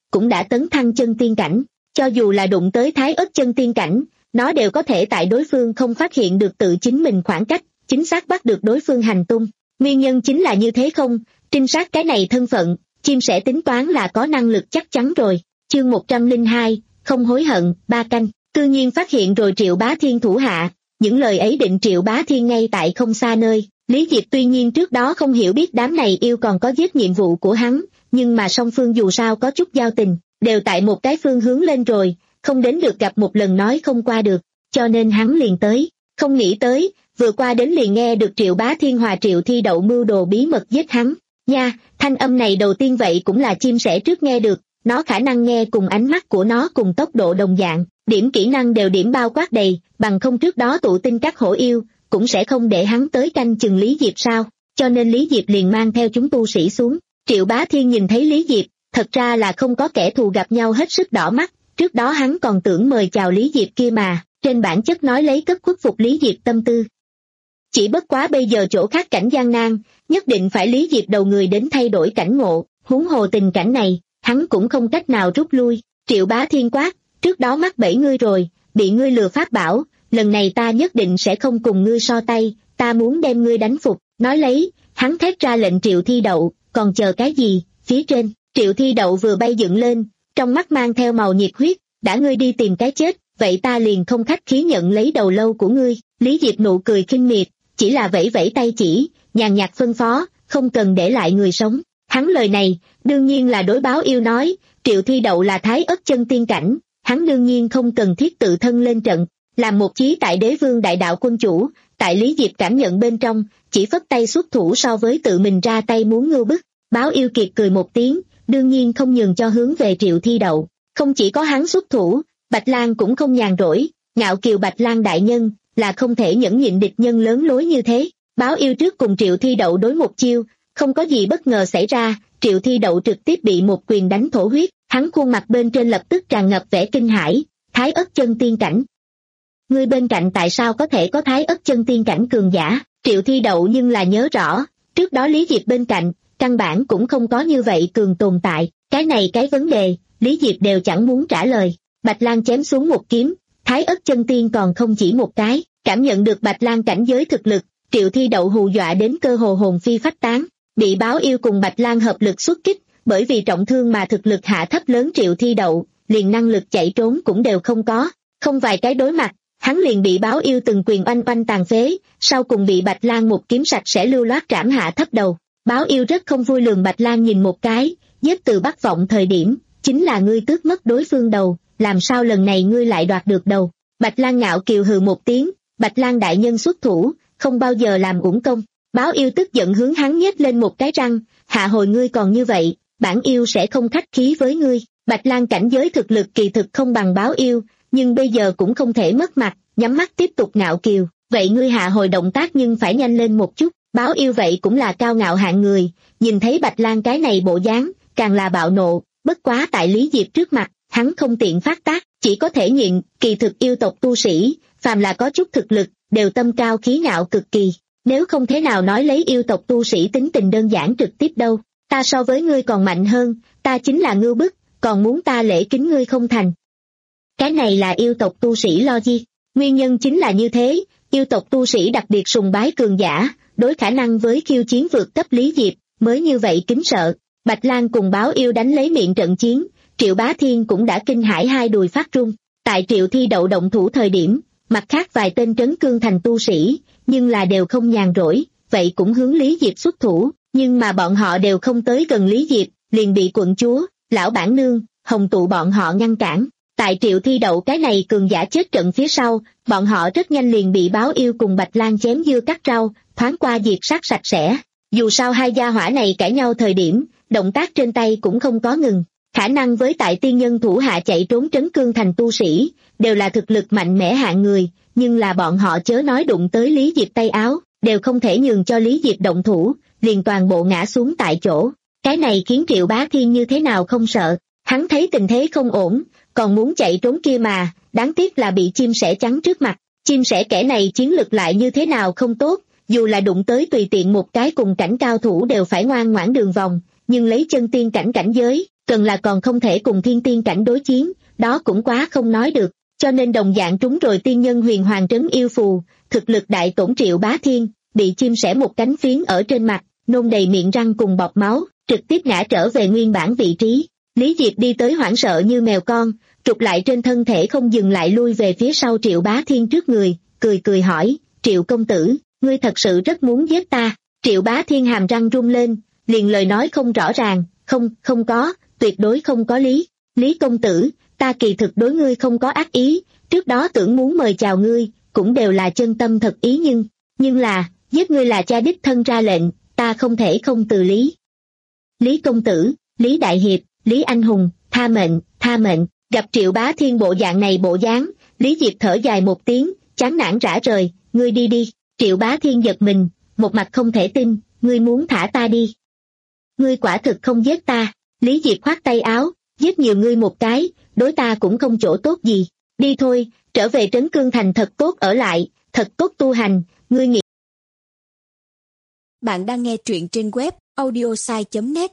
cũng đã tấn thăng chân tiên cảnh, cho dù là đụng tới thái ớt chân tiên cảnh, nó đều có thể tại đối phương không phát hiện được tự chính mình khoảng cách, chính xác bắt được đối phương hành tung. Nguyên nhân chính là như thế không, trinh sát cái này thân phận, chim sẻ tính toán là có năng lực chắc chắn rồi. Chương một trăm lẻ hai, không hối hận, ba canh, tự nhiên phát hiện rồi Triệu Bá Thiên thủ hạ, những lời ấy định Triệu Bá Thiên ngay tại không xa nơi. Lý Diệp tuy nhiên trước đó không hiểu biết đám này yêu còn có giết nhiệm vụ của hắn, nhưng mà song phương dù sao có chút giao tình, đều tại một cái phương hướng lên rồi, không đến được gặp một lần nói không qua được, cho nên hắn liền tới, không nghĩ tới, vừa qua đến liền nghe được Triệu Bá Thiên hòa Triệu Thi Đậu mưu đồ bí mật giết hắn. Nha, thanh âm này đầu tiên vậy cũng là chim sẻ trước nghe được, nó khả năng nghe cùng ánh mắt của nó cùng tốc độ đồng dạng, điểm kỹ năng đều điểm bao quát đầy, bằng không trước đó tụ tinh các hổ yêu, cũng sẽ không để hắn tới canh chừng Lý Diệp sao, cho nên Lý Diệp liền mang theo chúng tu sĩ xuống. Triệu Bá Thiên nhìn thấy Lý Diệp, thật ra là không có kẻ thù gặp nhau hết sức đỏ mắt, trước đó hắn còn tưởng mời chào Lý Diệp kia mà, trên bản chất nói lấy cất khuất phục Lý Diệp tâm tư. Chỉ bất quá bây giờ chỗ khác cảnh gian nan, nhất định phải Lý Diệp đầu người đến thay đổi cảnh ngộ, huống hồ tình cảnh này, hắn cũng không cách nào rút lui. Triệu Bá Thiên quát, trước đó mắc bẫy ngươi rồi, bị ngươi lừa pháp bảo, lần này ta nhất định sẽ không cùng ngươi so tay, ta muốn đem ngươi đánh phục. Nói lấy, hắn thét ra lệnh Triệu Thi Đậu, còn chờ cái gì? Phía trên, Triệu Thi Đậu vừa bay dựng lên, trong mắt mang theo màu nhiệt huyết, đã ngươi đi tìm cái chết, vậy ta liền không khách khí nhận lấy đầu lâu của ngươi. Lý Diệp nụ cười khinh miệt, chỉ là vẫy vẫy tay chỉ, nhàn nhạt phân phó, không cần để lại người sống. Hắn lời này, đương nhiên là đối báo yêu nói, Triệu Thi Đậu là thái ất chân tiên cảnh, hắn đương nhiên không cần thiết tự thân lên trận, làm một chí tại đế vương đại đạo quân chủ, tại Lý Diệp cảm nhận bên trong, chỉ phất tay xuất thủ so với tự mình ra tay muốn ngưu bức. Báo yêu kiệt cười một tiếng, đương nhiên không nhường cho hướng về Triệu Thi Đậu, không chỉ có hắn xuất thủ, Bạch Lang cũng không nhàn rỗi, ngạo kiều Bạch Lang đại nhân, là không thể nhẫn nhịn địch nhân lớn lối như thế. Báo yêu trước cùng Triệu Thi Đậu đối một chiêu, không có gì bất ngờ xảy ra, Triệu Thi Đậu trực tiếp bị một quyền đánh thổ huyết, hắn khuôn mặt bên trên lập tức tràn ngập vẻ kinh hãi, thái ất chân tiên cảnh. Ngươi bên cạnh tại sao có thể có thái ất chân tiên cảnh cường giả? Triệu Thi Đậu nhưng là nhớ rõ, trước đó Lý Diệp bên cạnh, căn bản cũng không có như vậy cường tồn tại, cái này cái vấn đề, Lý Diệp đều chẳng muốn trả lời. Bạch Lang chém xuống một kiếm, thái ất chân tiên còn không chỉ một cái, cảm nhận được Bạch Lang cảnh giới thực lực, Triệu Thi Đậu hù dọa đến cơ hồ hồn phi phách tán, bị báo yêu cùng Bạch Lang hợp lực xuất kích, bởi vì trọng thương mà thực lực hạ thấp lớn Triệu Thi Đậu, liền năng lực chạy trốn cũng đều không có, không vài cái đối mặt, hắn liền bị báo yêu từng quyền oanh oanh tàn phế, sau cùng bị Bạch Lang một kiếm sạch sẽ lưu loát trảm hạ thấp đầu. Báo yêu rất không vui lườm Bạch Lang nhìn một cái, giết từ Bắc Vọng thời điểm, chính là ngươi tước mất đối phương đầu, làm sao lần này ngươi lại đoạt được đầu? Bạch Lang ngạo kiều hừ một tiếng, Bạch Lang đại nhân xuất thủ, không bao giờ làm uổng công. Báo yêu tức giận hướng hắn nhếch lên một cái răng, hạ hồi ngươi còn như vậy, bản yêu sẽ không khách khí với ngươi. Bạch Lang cảnh giới thực lực kỳ thực không bằng báo yêu, nhưng bây giờ cũng không thể mất mặt, nhắm mắt tiếp tục ngạo kiều, vậy ngươi hạ hồi động tác nhưng phải nhanh lên một chút. Báo yêu vậy cũng là cao ngạo hạng người, nhìn thấy Bạch Lang cái này bộ dáng, càng là bạo nộ, bất quá tại Lý Diệp trước mặt, hắn không tiện phát tác, chỉ có thể nhịn. Kỳ thực yêu tộc tu sĩ, phàm là có chút thực lực, đều tâm cao khí ngạo cực kỳ, nếu không thế nào nói lấy yêu tộc tu sĩ tính tình đơn giản trực tiếp đâu, ta so với ngươi còn mạnh hơn, ta chính là ngưu bức, còn muốn ta lễ kính ngươi không thành. Cái này là yêu tộc tu sĩ logic, nguyên nhân chính là như thế, yêu tộc tu sĩ đặc biệt sùng bái cường giả, đối khả năng với khiêu chiến vượt cấp Lý Diệp, mới như vậy kính sợ. Bạch Lang cùng báo yêu đánh lấy miệng trận chiến, Triệu Bá Thiên cũng đã kinh hãi hai đùi phát run. Tại Triệu Thi Đậu động thủ thời điểm, mặt khác vài tên trấn cương thành tu sĩ, nhưng là đều không nhàn rỗi, vậy cũng hướng Lý Diệp xuất thủ, nhưng mà bọn họ đều không tới gần Lý Diệp, liền bị quận chúa, lão bản nương, hồng tụ bọn họ ngăn cản. Tại Triệu Thi Đậu cái này cường giả chết trận phía sau, bọn họ rất nhanh liền bị báo yêu cùng Bạch Lang chém dưa cắt rau, thoáng qua diệt sát sạch sẽ. Dù sao hai gia hỏa này cãi nhau thời điểm, động tác trên tay cũng không có ngừng. Khả năng với tại tiên nhân thủ hạ chạy trốn trấn cương thành tu sĩ, đều là thực lực mạnh mẽ hạng người, nhưng là bọn họ chớ nói đụng tới Lý Diệp tay áo, đều không thể nhường cho Lý Diệp động thủ, liền toàn bộ ngã xuống tại chỗ. Cái này khiến Triệu Bá Thiên như thế nào không sợ, hắn thấy tình thế không ổn, còn muốn chạy trốn kia mà, đáng tiếc là bị chim sẻ chắn trước mặt. Chim sẻ kẻ này chiến lực lại như thế nào không tốt, dù là đụng tới tùy tiện một cái cùng cảnh cao thủ đều phải ngoan ngoãn đường vòng, nhưng lấy chân tiên cảnh cảnh giới, cần là còn không thể cùng thiên tiên cảnh đối chiến, đó cũng quá không nói được, cho nên đồng dạng trúng rồi tiên nhân huyền hoàng trấn yêu phù, thực lực đại tổn Triệu Bá Thiên, bị chim sẻ một cánh phiến ở trên mặt, nôn đầy miệng răng cùng bọt máu, trực tiếp ngã trở về nguyên bản vị trí. Lý Diệp đi tới hoảng sợ như mèo con, trục lại trên thân thể không dừng lại lui về phía sau Triệu Bá Thiên trước người, cười cười hỏi, Triệu công tử, ngươi thật sự rất muốn giết ta? Triệu Bá Thiên hàm răng rung lên, liền lời nói không rõ ràng, không, không có, tuyệt đối không có lý. Lý công tử, ta kỳ thực đối ngươi không có ác ý, trước đó tưởng muốn mời chào ngươi, cũng đều là chân tâm thật ý nhưng, nhưng là, giết ngươi là cha đích thân ra lệnh, ta không thể không từ lý. Lý công tử, Lý Đại Hiệp, Lý Anh Hùng, tha mệnh, tha mệnh, gặp Triệu Bá Thiên bộ dạng này bộ dáng, Lý Diệp thở dài một tiếng, chán nản rã rời, ngươi đi đi. Triệu Bá Thiên giật mình, một mặt không thể tin, ngươi muốn thả ta đi. Ngươi quả thực không giết ta. Lý Diệp khoát tay áo, giết nhiều ngươi một cái, đối ta cũng không chỗ tốt gì. Đi thôi, trở về Trấn Cương Thành thật tốt ở lại, thật tốt tu hành, ngươi nghĩ. Bạn đang nghe truyện trên web audiosai chấm net.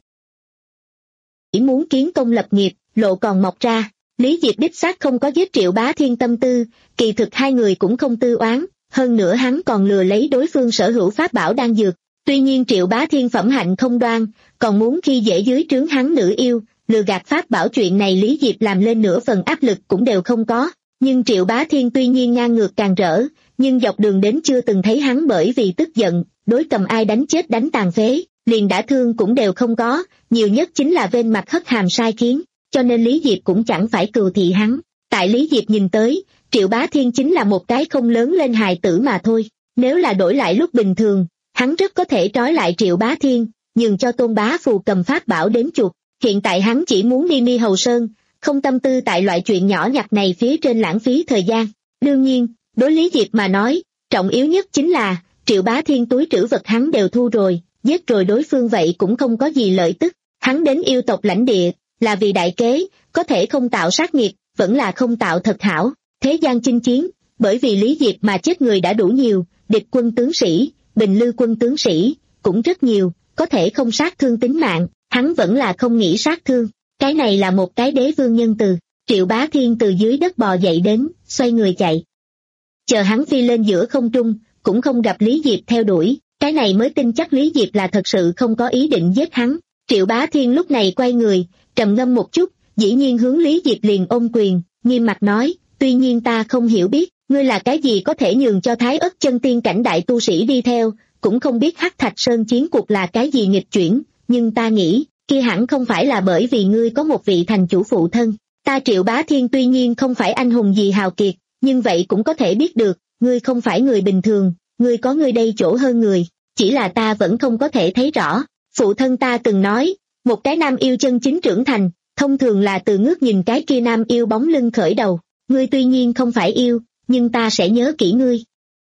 Muốn kiến công lập nghiệp, lộ còn mọc ra. Lý Diệp đích xác không có giết Triệu Bá Thiên tâm tư, kỳ thực hai người cũng không tư oán, hơn nữa hắn còn lừa lấy đối phương sở hữu pháp bảo đan dược. Tuy nhiên Triệu Bá Thiên phẩm hạnh không đoan, còn muốn khi dễ dưới trướng hắn nữ yêu, lừa gạt pháp bảo chuyện này Lý Diệp làm lên nửa phần áp lực cũng đều không có. Nhưng Triệu Bá Thiên tuy nhiên ngang ngược càng rỡ, nhưng dọc đường đến chưa từng thấy hắn bởi vì tức giận, đối cầm ai đánh chết đánh tàn phế, liền đã thương cũng đều không có, nhiều nhất chính là bên mặt hất hàm sai khiến, cho nên Lý Diệp cũng chẳng phải cừu thị hắn. Tại Lý Diệp nhìn tới, Triệu Bá Thiên chính là một cái không lớn lên hài tử mà thôi, nếu là đổi lại lúc bình thường, hắn rất có thể trói lại Triệu Bá Thiên, nhường cho Tôn Bá Phù cầm pháp bảo đến chuột. Hiện tại hắn chỉ muốn đi Mi Hầu Sơn, không tâm tư tại loại chuyện nhỏ nhặt này phía trên lãng phí thời gian. Đương nhiên, đối Lý Diệp mà nói, trọng yếu nhất chính là, Triệu Bá Thiên túi trữ vật hắn đều thu rồi, giết rồi đối phương vậy cũng không có gì lợi tức. Hắn đến yêu tộc lãnh địa, là vì đại kế, có thể không tạo sát nghiệp, vẫn là không tạo thật hảo. Thế gian chinh chiến, bởi vì Lý Diệp mà chết người đã đủ nhiều, địch quân tướng sĩ, bình lư quân tướng sĩ, cũng rất nhiều, có thể không sát thương tính mạng, hắn vẫn là không nghĩ sát thương. Cái này là một cái đế vương nhân từ. Triệu Bá Thiên từ dưới đất bò dậy đến, xoay người chạy. Chờ hắn phi lên giữa không trung, cũng không gặp Lý Diệp theo đuổi, cái này mới tin chắc Lý Diệp là thật sự không có ý định giết hắn. Triệu Bá Thiên lúc này quay người, trầm ngâm một chút, dĩ nhiên hướng Lý Diệp liền ôm quyền, nghiêm mặt nói, tuy nhiên ta không hiểu biết, ngươi là cái gì có thể nhường cho Thái Ất chân tiên cảnh đại tu sĩ đi theo, cũng không biết Hắc Thạch Sơn chiến cuộc là cái gì nghịch chuyển, nhưng ta nghĩ, kia hẳn không phải là bởi vì ngươi có một vị thành chủ phụ thân. Ta Triệu Bá Thiên tuy nhiên không phải anh hùng gì hào kiệt, nhưng vậy cũng có thể biết được, ngươi không phải người bình thường, ngươi có ngươi đây chỗ hơn người, chỉ là ta vẫn không có thể thấy rõ. Phụ thân ta từng nói, một cái nam yêu chân chính trưởng thành, thông thường là từ ngước nhìn cái kia nam yêu bóng lưng khởi đầu. Ngươi tuy nhiên không phải yêu, nhưng ta sẽ nhớ kỹ ngươi.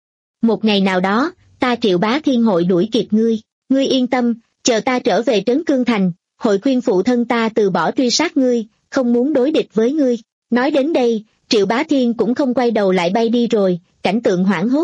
Một ngày nào đó, ta Triệu Bá Thiên hội đuổi kịp ngươi, ngươi yên tâm, chờ ta trở về Trấn Cương Thành, hội khuyên phụ thân ta từ bỏ truy sát ngươi, không muốn đối địch với ngươi. Nói đến đây, Triệu Bá Thiên cũng không quay đầu lại bay đi rồi, cảnh tượng hoảng hốt.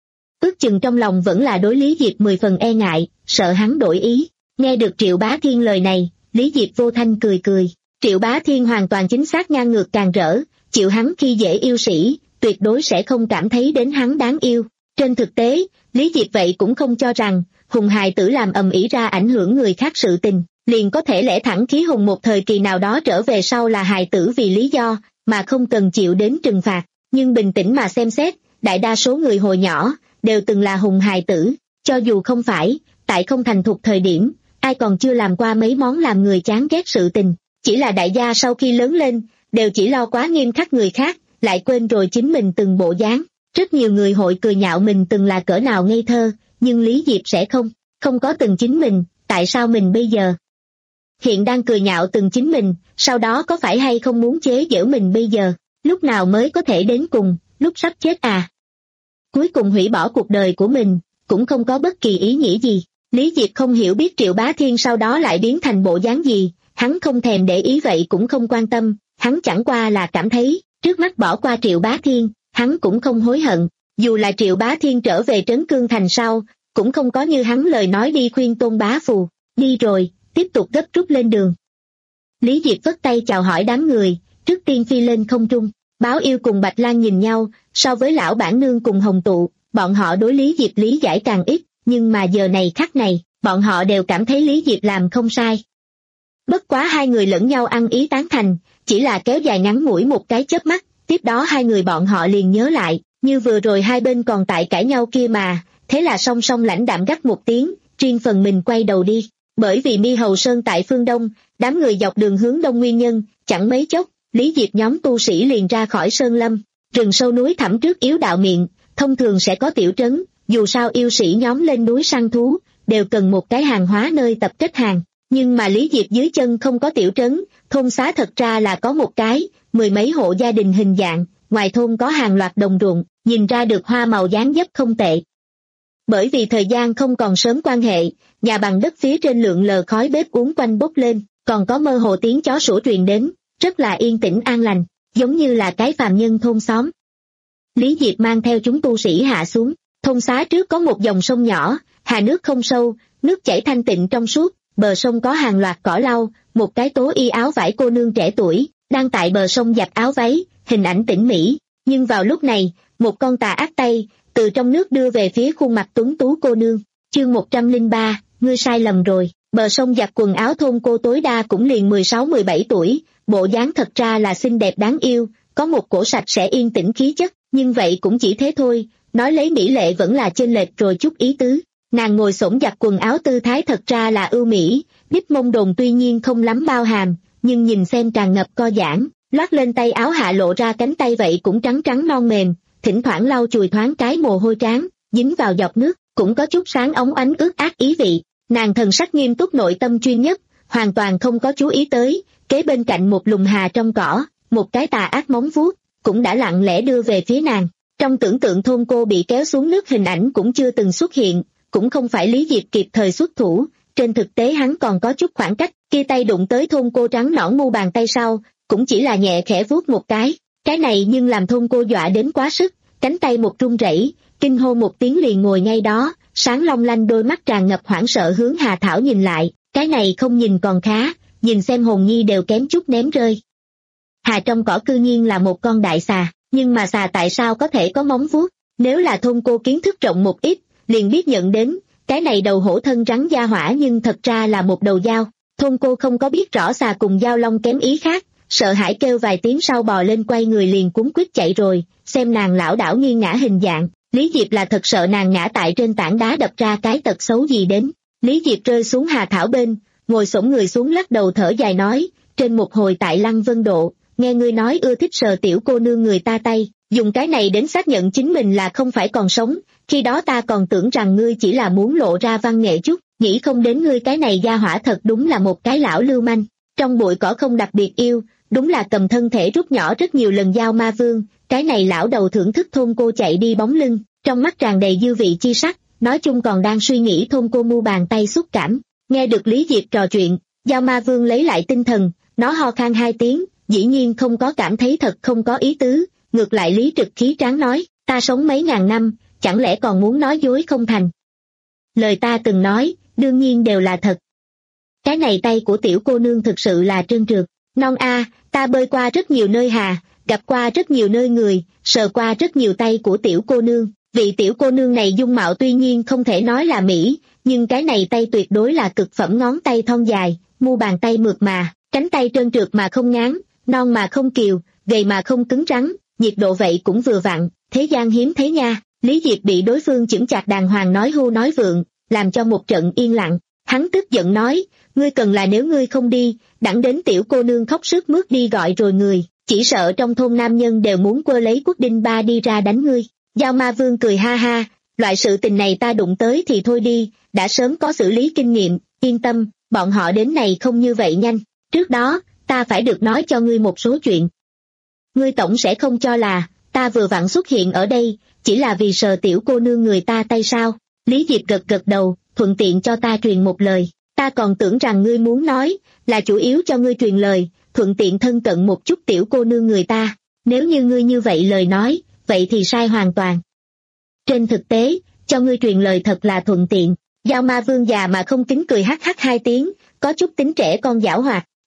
Ước chừng trong lòng vẫn là đối Lý Diệp mười phần e ngại, sợ hắn đổi ý. Nghe được Triệu Bá Thiên lời này, Lý Diệp vô thanh cười cười. Triệu Bá Thiên hoàn toàn chính xác ngang ngược càng rỡ, chịu hắn khi dễ yêu sĩ, tuyệt đối sẽ không cảm thấy đến hắn đáng yêu. Trên thực tế, Lý Diệp vậy cũng không cho rằng, hùng hài tử làm ầm ĩ ra ảnh hưởng người khác sự tình, liền có thể lẽ thẳng khí hùng một thời kỳ nào đó trở về sau là hài tử vì lý do, mà không cần chịu đến trừng phạt. Nhưng bình tĩnh mà xem xét, đại đa số người hồi nhỏ, đều từng là hùng hài tử, cho dù không phải, tại không thành thục thời điểm, ai còn chưa làm qua mấy món làm người chán ghét sự tình, chỉ là đại gia sau khi lớn lên, đều chỉ lo quá nghiêm khắc người khác, lại quên rồi chính mình từng bộ dáng. Rất nhiều người hội cười nhạo mình từng là cỡ nào ngây thơ, nhưng Lý Diệp sẽ không, không có từng chính mình, tại sao mình bây giờ hiện đang cười nhạo từng chính mình, sau đó có phải hay không muốn chế giễu mình bây giờ, lúc nào mới có thể đến cùng, lúc sắp chết à. Cuối cùng hủy bỏ cuộc đời của mình, cũng không có bất kỳ ý nghĩa gì. Lý Diệp không hiểu biết Triệu Bá Thiên sau đó lại biến thành bộ dáng gì, hắn không thèm để ý vậy cũng không quan tâm, hắn chẳng qua là cảm thấy, trước mắt bỏ qua Triệu Bá Thiên, hắn cũng không hối hận, dù là Triệu Bá Thiên trở về Trấn Cương Thành sau, cũng không có như hắn lời nói đi khuyên Tôn Bá Phù, đi rồi, tiếp tục gấp rút lên đường. Lý Diệp vất tay chào hỏi đám người, trước tiên phi lên không trung. Báo Yêu cùng Bạch Lan nhìn nhau, so với lão bản nương cùng Hồng Tụ, bọn họ đối Lý Diệp lý giải càng ít, nhưng mà giờ này khắc này, bọn họ đều cảm thấy Lý Diệp làm không sai. Bất quá hai người lẫn nhau ăn ý tán thành, chỉ là kéo dài ngắn ngủi một cái chớp mắt, tiếp đó hai người bọn họ liền nhớ lại, như vừa rồi hai bên còn tại cãi nhau kia mà, thế là song song lãnh đạm gắt một tiếng, riêng phần mình quay đầu đi. Bởi vì Mi Hầu Sơn tại phương Đông, đám người dọc đường hướng Đông nguyên nhân, chẳng mấy chốc, Lý Diệp nhóm tu sĩ liền ra khỏi Sơn Lâm, rừng sâu núi thẳm trước yếu đạo miệng, thông thường sẽ có tiểu trấn, dù sao yêu sĩ nhóm lên núi săn thú, đều cần một cái hàng hóa nơi tập kết hàng. Nhưng mà Lý Diệp dưới chân không có tiểu trấn, thôn xá thật ra là có một cái, mười mấy hộ gia đình hình dạng, ngoài thôn có hàng loạt đồng ruộng, nhìn ra được hoa màu dáng dấp không tệ. Bởi vì thời gian không còn sớm quan hệ, nhà bằng đất phía trên lượn lờ khói bếp uốn quanh bốc lên, còn có mơ hồ tiếng chó sủa truyền đến, rất là yên tĩnh an lành, giống như là cái phàm nhân thôn xóm. Lý Diệp mang theo chúng tu sĩ hạ xuống, thôn xá trước có một dòng sông nhỏ, hà nước không sâu, nước chảy thanh tịnh trong suốt, bờ sông có hàng loạt cỏ lau, một cái tố y áo vải cô nương trẻ tuổi, đang tại bờ sông giặt áo váy, hình ảnh tĩnh mỹ, nhưng vào lúc này, một con tà ác tay, từ trong nước đưa về phía khuôn mặt tuấn tú cô nương. Chương một trăm lẻ ba, ngươi sai lầm rồi. Bờ sông giặt quần áo thôn cô tối đa cũng liền mười sáu mười bảy tuổi, bộ dáng thật ra là xinh đẹp đáng yêu, có một cổ sạch sẽ yên tĩnh khí chất, nhưng vậy cũng chỉ thế thôi, nói lấy mỹ lệ vẫn là chênh lệch rồi chút ý tứ. Nàng ngồi xổm giặt quần áo tư thái thật ra là ưu mỹ, đít mông đồn tuy nhiên không lắm bao hàm, nhưng nhìn xem tràn ngập co giãn, loát lên tay áo hạ lộ ra cánh tay vậy cũng trắng trắng non mềm, thỉnh thoảng lau chùi thoáng cái mồ hôi trán, dính vào giọt nước, cũng có chút sáng óng ánh ướt át ý vị. Nàng thần sắc nghiêm túc nội tâm chuyên nhất, hoàn toàn không có chú ý tới, kế bên cạnh một lùm hà trong cỏ, một cái tà ác móng vuốt, cũng đã lặng lẽ đưa về phía nàng. Trong tưởng tượng thôn cô bị kéo xuống nước hình ảnh cũng chưa từng xuất hiện, cũng không phải Lý Diệp kịp thời xuất thủ, trên thực tế hắn còn có chút khoảng cách, kia tay đụng tới thôn cô trắng nõn mu bàn tay sau, cũng chỉ là nhẹ khẽ vuốt một cái, cái này nhưng làm thôn cô dọa đến quá sức, cánh tay một run rẩy, kinh hô một tiếng liền ngồi ngay đó, sáng long lanh đôi mắt tràn ngập hoảng sợ hướng Hà Thảo nhìn lại, cái này không nhìn còn khá, nhìn xem hồn nhi đều kém chút ném rơi. Hà trong cỏ cư nhiên là một con đại xà, nhưng mà xà tại sao có thể có móng vuốt? Nếu là thôn cô kiến thức rộng một ít, liền biết nhận đến, cái này đầu hổ thân rắn gia hỏa nhưng thật ra là một đầu dao. Thôn cô không có biết rõ xà cùng dao long kém ý khác, sợ hãi kêu vài tiếng sau bò lên quay người liền cuống quýt chạy rồi, xem nàng lảo đảo nghiêng ngã hình dạng, Lý Diệp là thật sợ nàng ngã tại trên tảng đá đập ra cái tật xấu gì đến. Lý Diệp rơi xuống Hà Thảo bên, ngồi xổm người xuống lắc đầu thở dài nói, trên một hồi tại Lăng Vân Độ, nghe ngươi nói ưa thích sờ tiểu cô nương người ta tay, dùng cái này đến xác nhận chính mình là không phải còn sống, khi đó ta còn tưởng rằng ngươi chỉ là muốn lộ ra văn nghệ chút, nghĩ không đến ngươi cái này gia hỏa thật đúng là một cái lão lưu manh. Trong bụi cỏ không đặc biệt yêu, đúng là cầm thân thể rút nhỏ rất nhiều lần dao ma vương, cái này lão đầu thưởng thức thôn cô chạy đi bóng lưng, trong mắt tràn đầy dư vị chi sắc, nói chung còn đang suy nghĩ thôn cô mu bàn tay xúc cảm. Nghe được Lý Diệp trò chuyện, dao ma vương lấy lại tinh thần, nó ho khan hai tiếng, dĩ nhiên không có cảm thấy thật không có ý tứ, ngược lại Lý Trực khí tráng nói, ta sống mấy ngàn năm, chẳng lẽ còn muốn nói dối không thành. Lời ta từng nói, đương nhiên đều là thật. Cái này tay của tiểu cô nương thực sự là trơn trượt, non a, ta bơi qua rất nhiều nơi hà, gặp qua rất nhiều nơi người, sờ qua rất nhiều tay của tiểu cô nương, vị tiểu cô nương này dung mạo tuy nhiên không thể nói là mỹ, nhưng cái này tay tuyệt đối là cực phẩm ngón tay thon dài, mu bàn tay mượt mà, cánh tay trơn trượt mà không ngán, non mà không kiều, gầy mà không cứng rắn, nhiệt độ vậy cũng vừa vặn, thế gian hiếm thế nha. Lý Diệp bị đối phương chững chạc đàng hoàng nói hưu nói vượng, làm cho một trận yên lặng, hắn tức giận nói, ngươi cần là nếu ngươi không đi, đặng đến tiểu cô nương khóc sướt mướt đi gọi rồi người, chỉ sợ trong thôn nam nhân đều muốn quơ lấy quốc đinh ba đi ra đánh ngươi. Giao ma vương cười ha ha, loại sự tình này ta đụng tới thì thôi đi, đã sớm có xử lý kinh nghiệm, yên tâm, bọn họ đến này không như vậy nhanh, trước đó, ta phải được nói cho ngươi một số chuyện. Ngươi tổng sẽ không cho là, ta vừa vặn xuất hiện ở đây, chỉ là vì sờ tiểu cô nương người ta tay sao? Lý Diệp gật gật đầu, thuận tiện cho ta truyền một lời, ta còn tưởng rằng ngươi muốn nói, là chủ yếu cho ngươi truyền lời, thuận tiện thân cận một chút tiểu cô nương người ta, nếu như ngươi như vậy lời nói, vậy thì sai hoàn toàn. Trên thực tế, cho ngươi truyền lời thật là thuận tiện, Giao ma vương già mà không kính cười hắc hắc hai tiếng, có chút tính trẻ con giảo hoạt,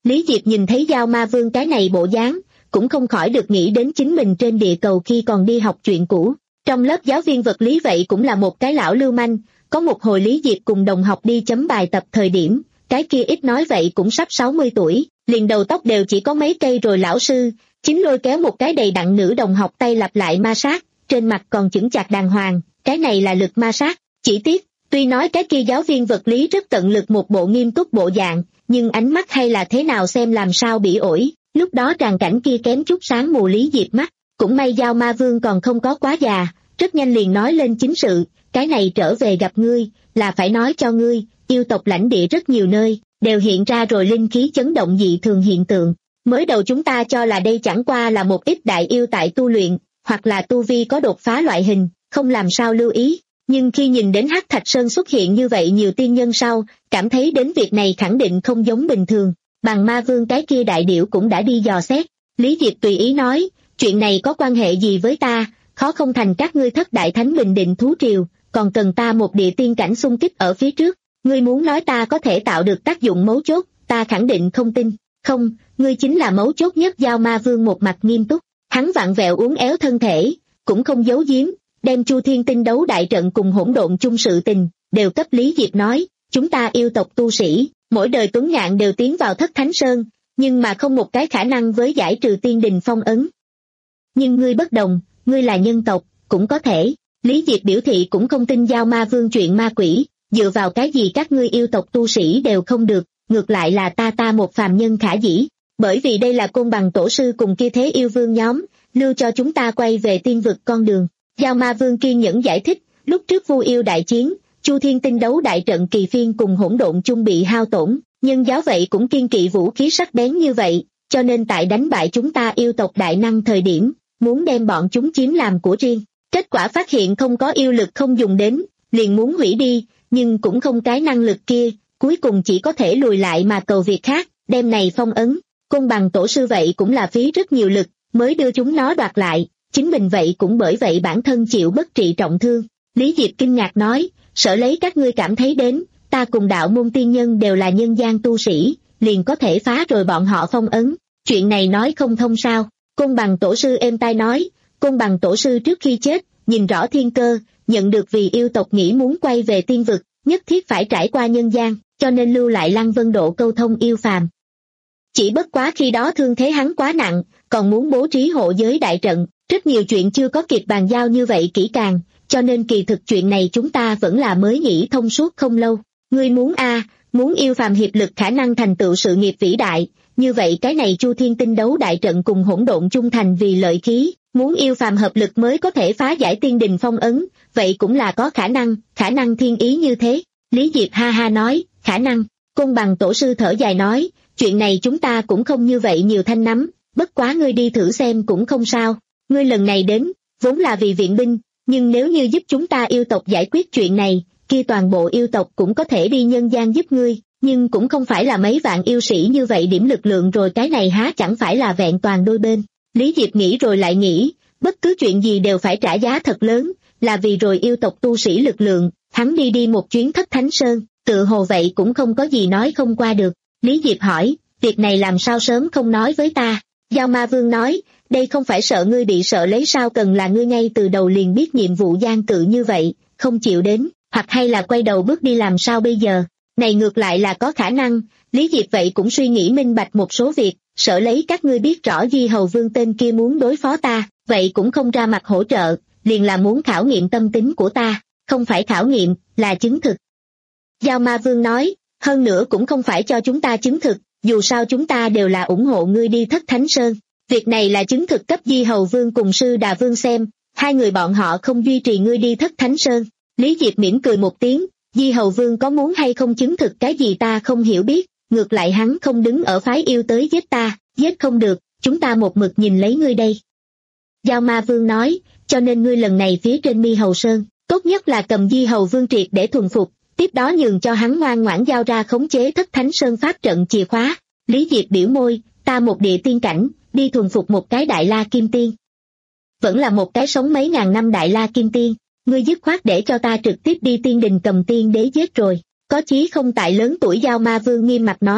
Lý Diệp nhìn thấy Giao Ma Vương cái này bộ dáng, cũng không khỏi được nghĩ đến chính mình trên địa cầu khi còn đi học chuyện cũ. Trong lớp giáo viên vật lý vậy cũng là một cái lão lưu manh, có một hồi Lý Diệp cùng đồng học đi chấm bài tập thời điểm, cái kia ít nói vậy cũng sắp sáu mươi tuổi, liền đầu tóc đều chỉ có mấy cây rồi lão sư, chính lôi kéo một cái đầy đặn nữ đồng học tay lặp lại ma sát, trên mặt còn chững chạc đàng hoàng, cái này là lực ma sát, chỉ tiếc, tuy nói cái kia giáo viên vật lý rất tận lực một bộ nghiêm túc bộ dạng, nhưng ánh mắt hay là thế nào xem làm sao bị ổi, lúc đó tràng cảnh kia kém chút sáng mù Lý Diệp mắt, cũng may Giao Ma Vương còn không có quá già, rất nhanh liền nói lên chính sự, cái này trở về gặp ngươi, là phải nói cho ngươi, yêu tộc lãnh địa rất nhiều nơi, đều hiện ra rồi linh khí chấn động dị thường hiện tượng. Mới đầu chúng ta cho là đây chẳng qua là một ít đại yêu tại tu luyện, hoặc là tu vi có đột phá loại hình, không làm sao lưu ý, nhưng khi nhìn đến Hắc Thạch Sơn xuất hiện như vậy nhiều tiên nhân sau, cảm thấy đến việc này khẳng định không giống bình thường, bằng Ma Vương cái kia đại điểu cũng đã đi dò xét. Lý Diệp tùy ý nói, chuyện này có quan hệ gì với ta, khó không thành các ngươi thất đại thánh bình định thú triều, còn cần ta một địa tiên cảnh xung kích ở phía trước, ngươi muốn nói ta có thể tạo được tác dụng mấu chốt, ta khẳng định không tin, không, ngươi chính là mấu chốt nhất. Giao Ma Vương một mặt nghiêm túc, hắn vặn vẹo uốn éo thân thể, cũng không giấu giếm, đem Chu Thiên Tinh đấu đại trận cùng hỗn độn chung sự tình, đều cấp Lý Diệp nói, chúng ta yêu tộc tu sĩ, mỗi đời tuấn ngạn đều tiến vào thất thánh sơn, nhưng mà không một cái khả năng với giải trừ tiên đình phong ấn. Nhưng ngươi bất đồng, ngươi là nhân tộc, cũng có thể. Lý Diệp biểu thị cũng không tin Giao Ma Vương chuyện ma quỷ, dựa vào cái gì các ngươi yêu tộc tu sĩ đều không được, ngược lại là ta ta một phàm nhân khả dĩ, bởi vì đây là Côn Bằng tổ sư cùng kia thế yêu vương nhóm, lưu cho chúng ta quay về tiên vực con đường. Giao Ma Vương kiên nhẫn giải thích, lúc trước Vu yêu đại chiến, Chu Thiên Tinh đấu đại trận kỳ phiên cùng hỗn độn chung bị hao tổn, nhân giáo vậy cũng kiên kỵ vũ khí sắc bén như vậy, cho nên tại đánh bại chúng ta yêu tộc đại năng thời điểm, muốn đem bọn chúng chiếm làm của riêng. Kết quả phát hiện không có yêu lực không dùng đến, liền muốn hủy đi, nhưng cũng không cái năng lực kia, cuối cùng chỉ có thể lùi lại mà cầu việc khác, đem này phong ấn. Côn Bằng tổ sư vậy cũng là phí rất nhiều lực, mới đưa chúng nó đoạt lại, chính mình vậy cũng bởi vậy bản thân chịu bất trị trọng thương. Lý Diệp kinh ngạc nói, sợ lấy các ngươi cảm thấy đến, ta cùng đạo môn tiên nhân đều là nhân gian tu sĩ, liền có thể phá rồi bọn họ phong ấn, chuyện này nói không thông sao. Côn Bằng tổ sư êm tai nói, Côn Bằng tổ sư trước khi chết, nhìn rõ thiên cơ, nhận được vì yêu tộc nghĩ muốn quay về tiên vực, nhất thiết phải trải qua nhân gian, cho nên lưu lại Lăng Vân Độ câu thông yêu phàm. Chỉ bất quá khi đó thương thế hắn quá nặng, còn muốn bố trí hộ giới đại trận, rất nhiều chuyện chưa có kịp bàn giao như vậy kỹ càng, cho nên kỳ thực chuyện này chúng ta vẫn là mới nghĩ thông suốt không lâu. Ngươi muốn a à, muốn yêu phàm hiệp lực khả năng thành tựu sự nghiệp vĩ đại, như vậy cái này Chu Thiên Tinh đấu đại trận cùng hỗn độn chung thành vì lợi khí, muốn yêu phàm hợp lực mới có thể phá giải tiên đình phong ấn, vậy cũng là có khả năng, khả năng thiên ý như thế. Lý Diệp ha ha nói, khả năng. Côn Bằng tổ sư thở dài nói, chuyện này chúng ta cũng không như vậy nhiều thanh nắm, bất quá ngươi đi thử xem cũng không sao. Ngươi lần này đến, vốn là vì viện binh, nhưng nếu như giúp chúng ta yêu tộc giải quyết chuyện này, kia toàn bộ yêu tộc cũng có thể đi nhân gian giúp ngươi, nhưng cũng không phải là mấy vạn yêu sĩ như vậy điểm lực lượng rồi, cái này há chẳng phải là vẹn toàn đôi bên. Lý Diệp nghĩ rồi lại nghĩ, bất cứ chuyện gì đều phải trả giá thật lớn, là vì rồi yêu tộc tu sĩ lực lượng, hắn đi đi một chuyến thất thánh sơn, tự hồ vậy cũng không có gì nói không qua được. Lý Diệp hỏi, việc này làm sao sớm không nói với ta? Giao Ma Vương nói, đây không phải sợ ngươi bị sợ lấy sao, cần là ngươi ngay từ đầu liền biết nhiệm vụ gian cự như vậy, không chịu đến, hoặc hay là quay đầu bước đi làm sao bây giờ? Này ngược lại là có khả năng. Lý Diệp vậy cũng suy nghĩ minh bạch một số việc, sợ lấy các ngươi biết rõ Di Hầu Vương tên kia muốn đối phó ta, vậy cũng không ra mặt hỗ trợ, liền là muốn khảo nghiệm tâm tính của ta, không phải khảo nghiệm, là chứng thực. Giao Ma Vương nói, hơn nữa cũng không phải cho chúng ta chứng thực, dù sao chúng ta đều là ủng hộ ngươi đi thất thánh sơn. Việc này là chứng thực cấp Di Hầu Vương cùng Sư Đà Vương xem, hai người bọn họ không duy trì ngươi đi thất thánh sơn. Lý Diệp mỉm cười một tiếng, Di Hầu Vương có muốn hay không chứng thực cái gì ta không hiểu biết, ngược lại hắn không đứng ở phái yêu tới giết ta, giết không được, chúng ta một mực nhìn lấy ngươi đây. Giao Ma Vương nói, cho nên ngươi lần này phía trên Mi Hầu Sơn, tốt nhất là cầm Di Hầu Vương triệt để thuần phục, tiếp đó nhường cho hắn ngoan ngoãn giao ra khống chế thất thánh sơn pháp trận chìa khóa. Lý Diệp biểu môi, ta một địa tiên cảnh, đi thuần phục một cái đại la kim tiên. Vẫn là một cái sống mấy ngàn năm đại la kim tiên, ngươi dứt khoát để cho ta trực tiếp đi tiên đình cầm tiên đế giết rồi. Có chí không tại lớn tuổi. Giao Ma Vương nghiêm mặt nói,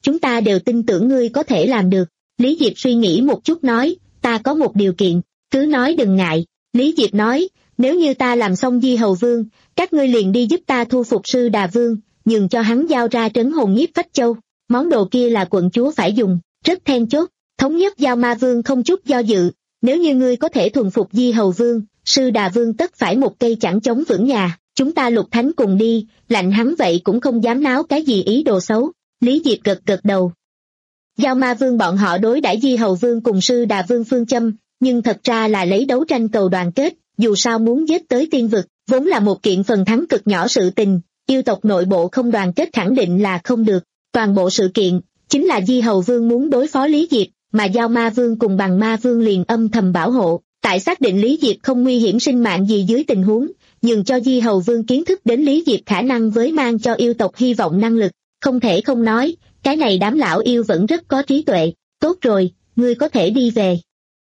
chúng ta đều tin tưởng ngươi có thể làm được. Lý Diệp suy nghĩ một chút nói, ta có một điều kiện, cứ nói đừng ngại. Lý Diệp nói, nếu như ta làm xong Di Hầu Vương, các ngươi liền đi giúp ta thu phục Sư Đà Vương, nhường cho hắn giao ra trấn hồn nhiếp phách châu. Món đồ kia là quận chúa phải dùng, rất then chốt. Thống nhất Giao Ma Vương không chút do dự, nếu như ngươi có thể thuần phục Di Hầu Vương, Sư Đà Vương tất phải một cây chẳng chống vững nhà. Chúng ta Lục Thánh cùng đi, lạnh hắn vậy cũng không dám náo cái gì ý đồ xấu. Lý Diệp gật gật đầu. Giao Ma Vương bọn họ đối đãi Di Hầu Vương cùng Sư Đà Vương phương châm, nhưng thật ra là lấy đấu tranh cầu đoàn kết, dù sao muốn giết tới tiên vực, vốn là một kiện phần thắng cực nhỏ sự tình, yêu tộc nội bộ không đoàn kết khẳng định là không được. Toàn bộ sự kiện, chính là Di Hầu Vương muốn đối phó Lý Diệp, mà Giao Ma Vương cùng Bằng Ma Vương liền âm thầm bảo hộ, tại xác định Lý Diệp không nguy hiểm sinh mạng gì dưới tình huống, nhường cho Di Hầu Vương kiến thức đến Lý Diệp khả năng với mang cho yêu tộc hy vọng năng lực. Không thể không nói, cái này đám lão yêu vẫn rất có trí tuệ. Tốt rồi, ngươi có thể đi về.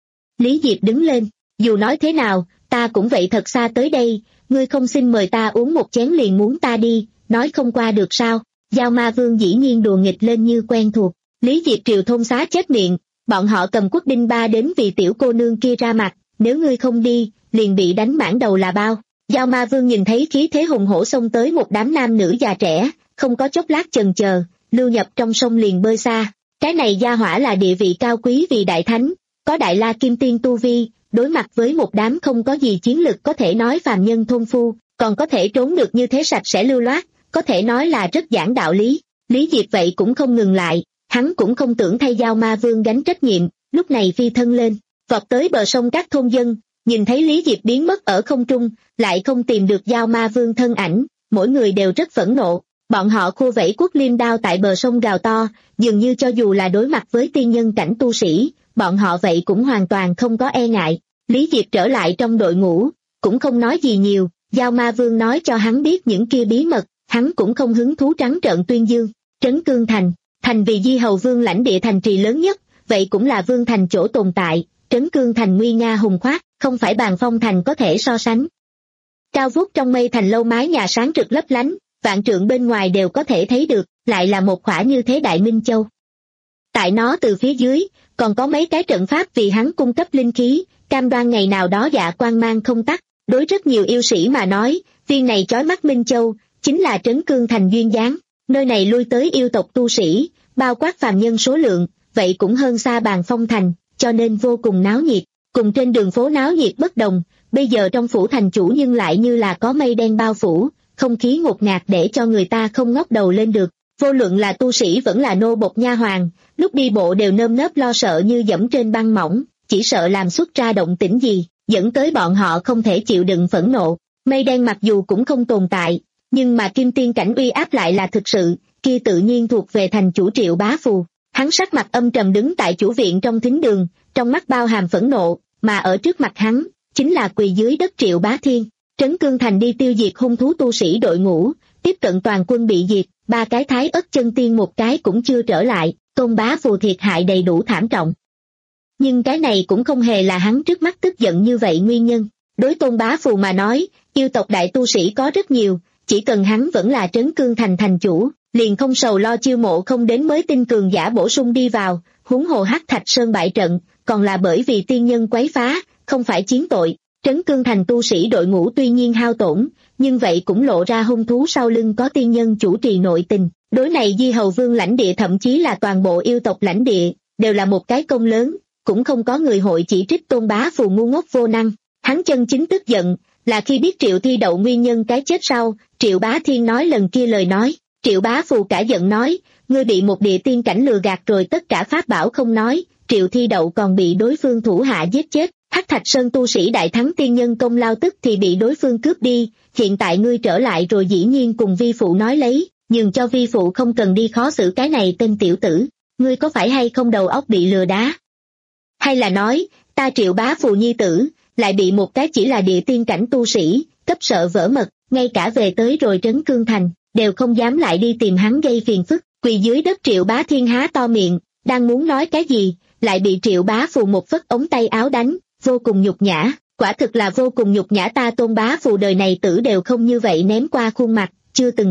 Lý Diệp đứng lên, dù nói thế nào, ta cũng vậy thật xa tới đây, ngươi không xin mời ta uống một chén liền muốn ta đi, nói không qua được sao? Giao Ma Vương dĩ nhiên đùa nghịch lên như quen thuộc. Lý Diệp triều thôn xá chết miệng, bọn họ cầm quốc đinh ba đến vì tiểu cô nương kia ra mặt, nếu ngươi không đi, liền bị đánh mãn đầu là bao. Giao Ma Vương nhìn thấy khí thế hùng hổ xông tới một đám nam nữ già trẻ, không có chốc lát chần chờ, lưu nhập trong sông liền bơi xa. Cái này gia hỏa là địa vị cao quý vì đại thánh, có đại la kim tiên tu vi, đối mặt với một đám không có gì chiến lực có thể nói phàm nhân thôn phu, còn có thể trốn được như thế sạch sẽ lưu loát, có thể nói là rất giảng đạo lý. Lý Diệp vậy cũng không ngừng lại, hắn cũng không tưởng thay Giao Ma Vương gánh trách nhiệm, lúc này phi thân lên, vọt tới bờ sông các thôn dân, nhìn thấy Lý Diệp biến mất ở không trung, lại không tìm được Giao Ma Vương thân ảnh, mỗi người đều rất phẫn nộ. Bọn họ khô vẫy quốc liêm đao tại bờ sông gào to, dường như cho dù là đối mặt với tiên nhân cảnh tu sĩ, bọn họ vậy cũng hoàn toàn không có e ngại. Lý Diệp trở lại trong đội ngũ, cũng không nói gì nhiều, Giao Ma Vương nói cho hắn biết những kia bí mật, hắn cũng không hứng thú trắng trợn tuyên dương. Trấn Cương Thành, thành vì Di Hầu Vương lãnh địa thành trì lớn nhất, vậy cũng là vương thành chỗ tồn tại, Trấn Cương Thành nguy nga hùng khoát, không phải Bàn Phong Thành có thể so sánh. Cao vút trong mây thành lâu mái nhà sáng rực lấp lánh, vạn trượng bên ngoài đều có thể thấy được, lại là một khỏa như thế Đại Minh Châu. Tại nó từ phía dưới, còn có mấy cái trận pháp vì hắn cung cấp linh khí, cam đoan ngày nào đó dạ quang mang không tắt. Đối rất nhiều yêu sĩ mà nói, viên này chói mắt Minh Châu, chính là Trấn Cương Thành duyên dáng. Nơi này lui tới yêu tộc tu sĩ, bao quát phàm nhân số lượng, vậy cũng hơn xa Bàn Phong Thành, cho nên vô cùng náo nhiệt. Cùng trên đường phố náo nhiệt bất đồng, bây giờ trong phủ thành chủ nhưng lại như là có mây đen bao phủ, không khí ngột ngạt để cho người ta không ngóc đầu lên được. Vô luận là tu sĩ vẫn là nô bộc nha hoàn, lúc đi bộ đều nơm nớp lo sợ như dẫm trên băng mỏng, chỉ sợ làm xuất ra động tĩnh gì, dẫn tới bọn họ không thể chịu đựng phẫn nộ. Mây đen mặc dù cũng không tồn tại, nhưng mà kim tiên cảnh uy áp lại là thực sự, kia tự nhiên thuộc về thành chủ Triệu Bá Phù. Hắn sắc mặt âm trầm đứng tại chủ viện trong thính đường, trong mắt bao hàm phẫn nộ, mà ở trước mặt hắn, chính là quỳ dưới đất Triệu Bá Thiên. Trấn Cương Thành đi tiêu diệt hung thú tu sĩ đội ngũ, tiếp cận toàn quân bị diệt, ba cái thái ất chân tiên một cái cũng chưa trở lại, Tôn Bá Phù thiệt hại đầy đủ thảm trọng. Nhưng cái này cũng không hề là hắn trước mắt tức giận như vậy nguyên nhân. Đối Tôn Bá Phù mà nói, yêu tộc đại tu sĩ có rất nhiều, chỉ cần hắn vẫn là Trấn Cương Thành thành chủ, liền không sầu lo chiêu mộ không đến mới tinh cường giả bổ sung đi vào, huống hồ Hắc Thạch Sơn bại trận, còn là bởi vì tiên nhân quấy phá, không phải chiến tội. Trấn Cương Thành tu sĩ đội ngũ tuy nhiên hao tổn, nhưng vậy cũng lộ ra hung thú sau lưng có tiên nhân chủ trì nội tình. Đối này Di Hầu Vương lãnh địa thậm chí là toàn bộ yêu tộc lãnh địa, đều là một cái công lớn, cũng không có người hội chỉ trích Tôn Bá Phù ngu ngốc vô năng. Hắn chân chính tức giận, là khi biết Triệu Thi Đậu nguyên nhân cái chết sau, Triệu Bá Thiên nói lần kia lời nói. Triệu Bá Phù cả giận nói, ngươi bị một địa tiên cảnh lừa gạt rồi tất cả pháp bảo không nói, Triệu Thi Đậu còn bị đối phương thủ hạ giết chết. Hắc Thạch Sơn tu sĩ đại thắng tiên nhân công lao tức thì bị đối phương cướp đi, hiện tại ngươi trở lại rồi dĩ nhiên cùng vi phụ nói lấy, nhường cho vi phụ không cần đi khó xử cái này tên tiểu tử, ngươi có phải hay không đầu óc bị lừa đá? Hay là nói, ta Triệu Bá Phù nhi tử, lại bị một cái chỉ là địa tiên cảnh tu sĩ, cấp sợ vỡ mật, ngay cả về tới rồi Trấn Cương Thành, đều không dám lại đi tìm hắn gây phiền phức, quỳ dưới đất Triệu Bá Thiên há to miệng, đang muốn nói cái gì, lại bị Triệu Bá Phù một phất ống tay áo đánh. Vô cùng nhục nhã, quả thực là vô cùng nhục nhã, ta Tôn Bá Phù đời này tử đều không như vậy ném qua khuôn mặt, chưa từng có.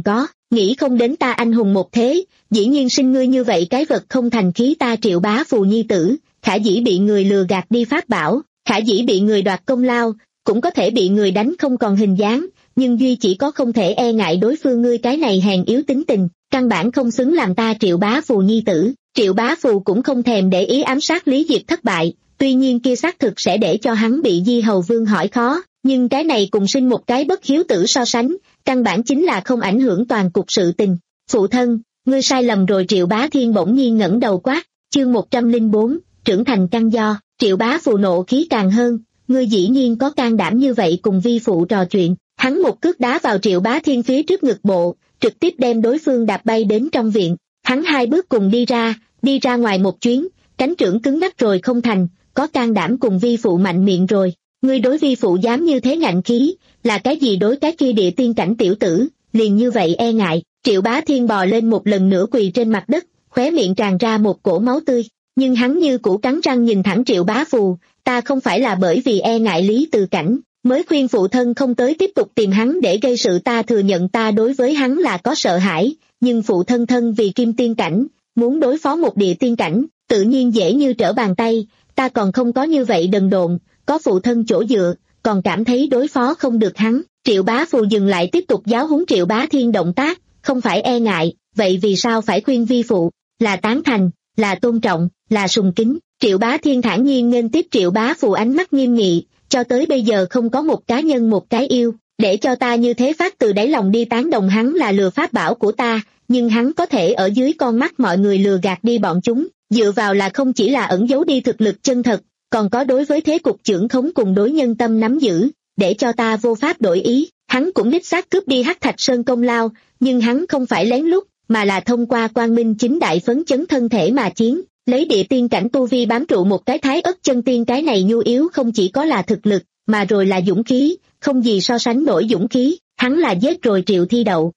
nghĩ không đến ta anh hùng một thế, dĩ nhiên sinh ngươi như vậy cái vật không thành khí ta Triệu Bá Phù nhi tử, khả dĩ bị người lừa gạt đi pháp bảo, khả dĩ bị người đoạt công lao, cũng có thể bị người đánh không còn hình dáng, nhưng duy chỉ có không thể e ngại đối phương ngươi cái này hèn yếu tính tình, căn bản không xứng làm ta Triệu Bá Phù nhi tử. Triệu Bá Phù cũng không thèm để ý ám sát Lý Diệp thất bại, tuy nhiên kia xác thực sẽ để cho hắn bị Di Hầu Vương hỏi khó, nhưng cái này cùng sinh một cái bất hiếu tử so sánh, căn bản chính là không ảnh hưởng toàn cục sự tình. Phụ thân, ngươi sai lầm rồi. Triệu Bá Thiên bỗng nhiên ngẩng đầu quát. Chương một trăm lẻ bốn, trưởng thành căn do. Triệu Bá Phù nộ khí càng hơn, ngươi dĩ nhiên có can đảm như vậy cùng vi phụ trò chuyện. Hắn một cước đá vào Triệu Bá Thiên phía trước ngực bộ, trực tiếp đem đối phương đạp bay đến trong viện. Hắn hai bước cùng đi ra, đi ra ngoài một chuyến, cánh trưởng cứng ngắc rồi không thành, có can đảm cùng vi phụ mạnh miệng rồi. Ngươi đối vi phụ dám như thế ngạnh khí, là cái gì đối cái kia địa tiên cảnh tiểu tử, liền như vậy e ngại. Triệu Bá Thiên bò lên một lần nữa quỳ trên mặt đất, khóe miệng tràn ra một cổ máu tươi, nhưng hắn như cũ cắn răng nhìn thẳng Triệu Bá Phù, ta không phải là bởi vì e ngại Lý Từ Cảnh, mới khuyên phụ thân không tới tiếp tục tìm hắn để gây sự, ta thừa nhận ta đối với hắn là có sợ hãi, nhưng phụ thân thân vì kim tiên cảnh, muốn đối phó một địa tiên cảnh, tự nhiên dễ như trở bàn tay, ta còn không có như vậy đần độn, có phụ thân chỗ dựa, còn cảm thấy đối phó không được hắn. Triệu Bá Phù dừng lại tiếp tục giáo huấn Triệu Bá Thiên động tác, không phải e ngại, vậy vì sao phải khuyên vi phụ, là tán thành, là tôn trọng, là sùng kính. Triệu Bá Thiên thản nhiên nghênh tiếp Triệu Bá Phù ánh mắt nghiêm nghị, cho tới bây giờ không có một cá nhân một cái yêu, để cho ta như thế phát từ đáy lòng đi tán đồng hắn là lừa pháp bảo của ta, nhưng hắn có thể ở dưới con mắt mọi người lừa gạt đi bọn chúng, dựa vào là không chỉ là ẩn giấu đi thực lực chân thật, còn có đối với thế cục trưởng khống cùng đối nhân tâm nắm giữ, để cho ta vô pháp đổi ý. Hắn cũng đích xác cướp đi Hắc Thạch Sơn công lao, nhưng hắn không phải lén lút, mà là thông qua quang minh chính đại phấn chấn thân thể mà chiến, lấy địa tiên cảnh tu vi bám trụ một cái thái ất chân tiên. Cái này nhu yếu không chỉ có là thực lực, mà rồi là dũng khí, không gì so sánh nổi dũng khí. Hắn là giết rồi Triệu Thi Đậu.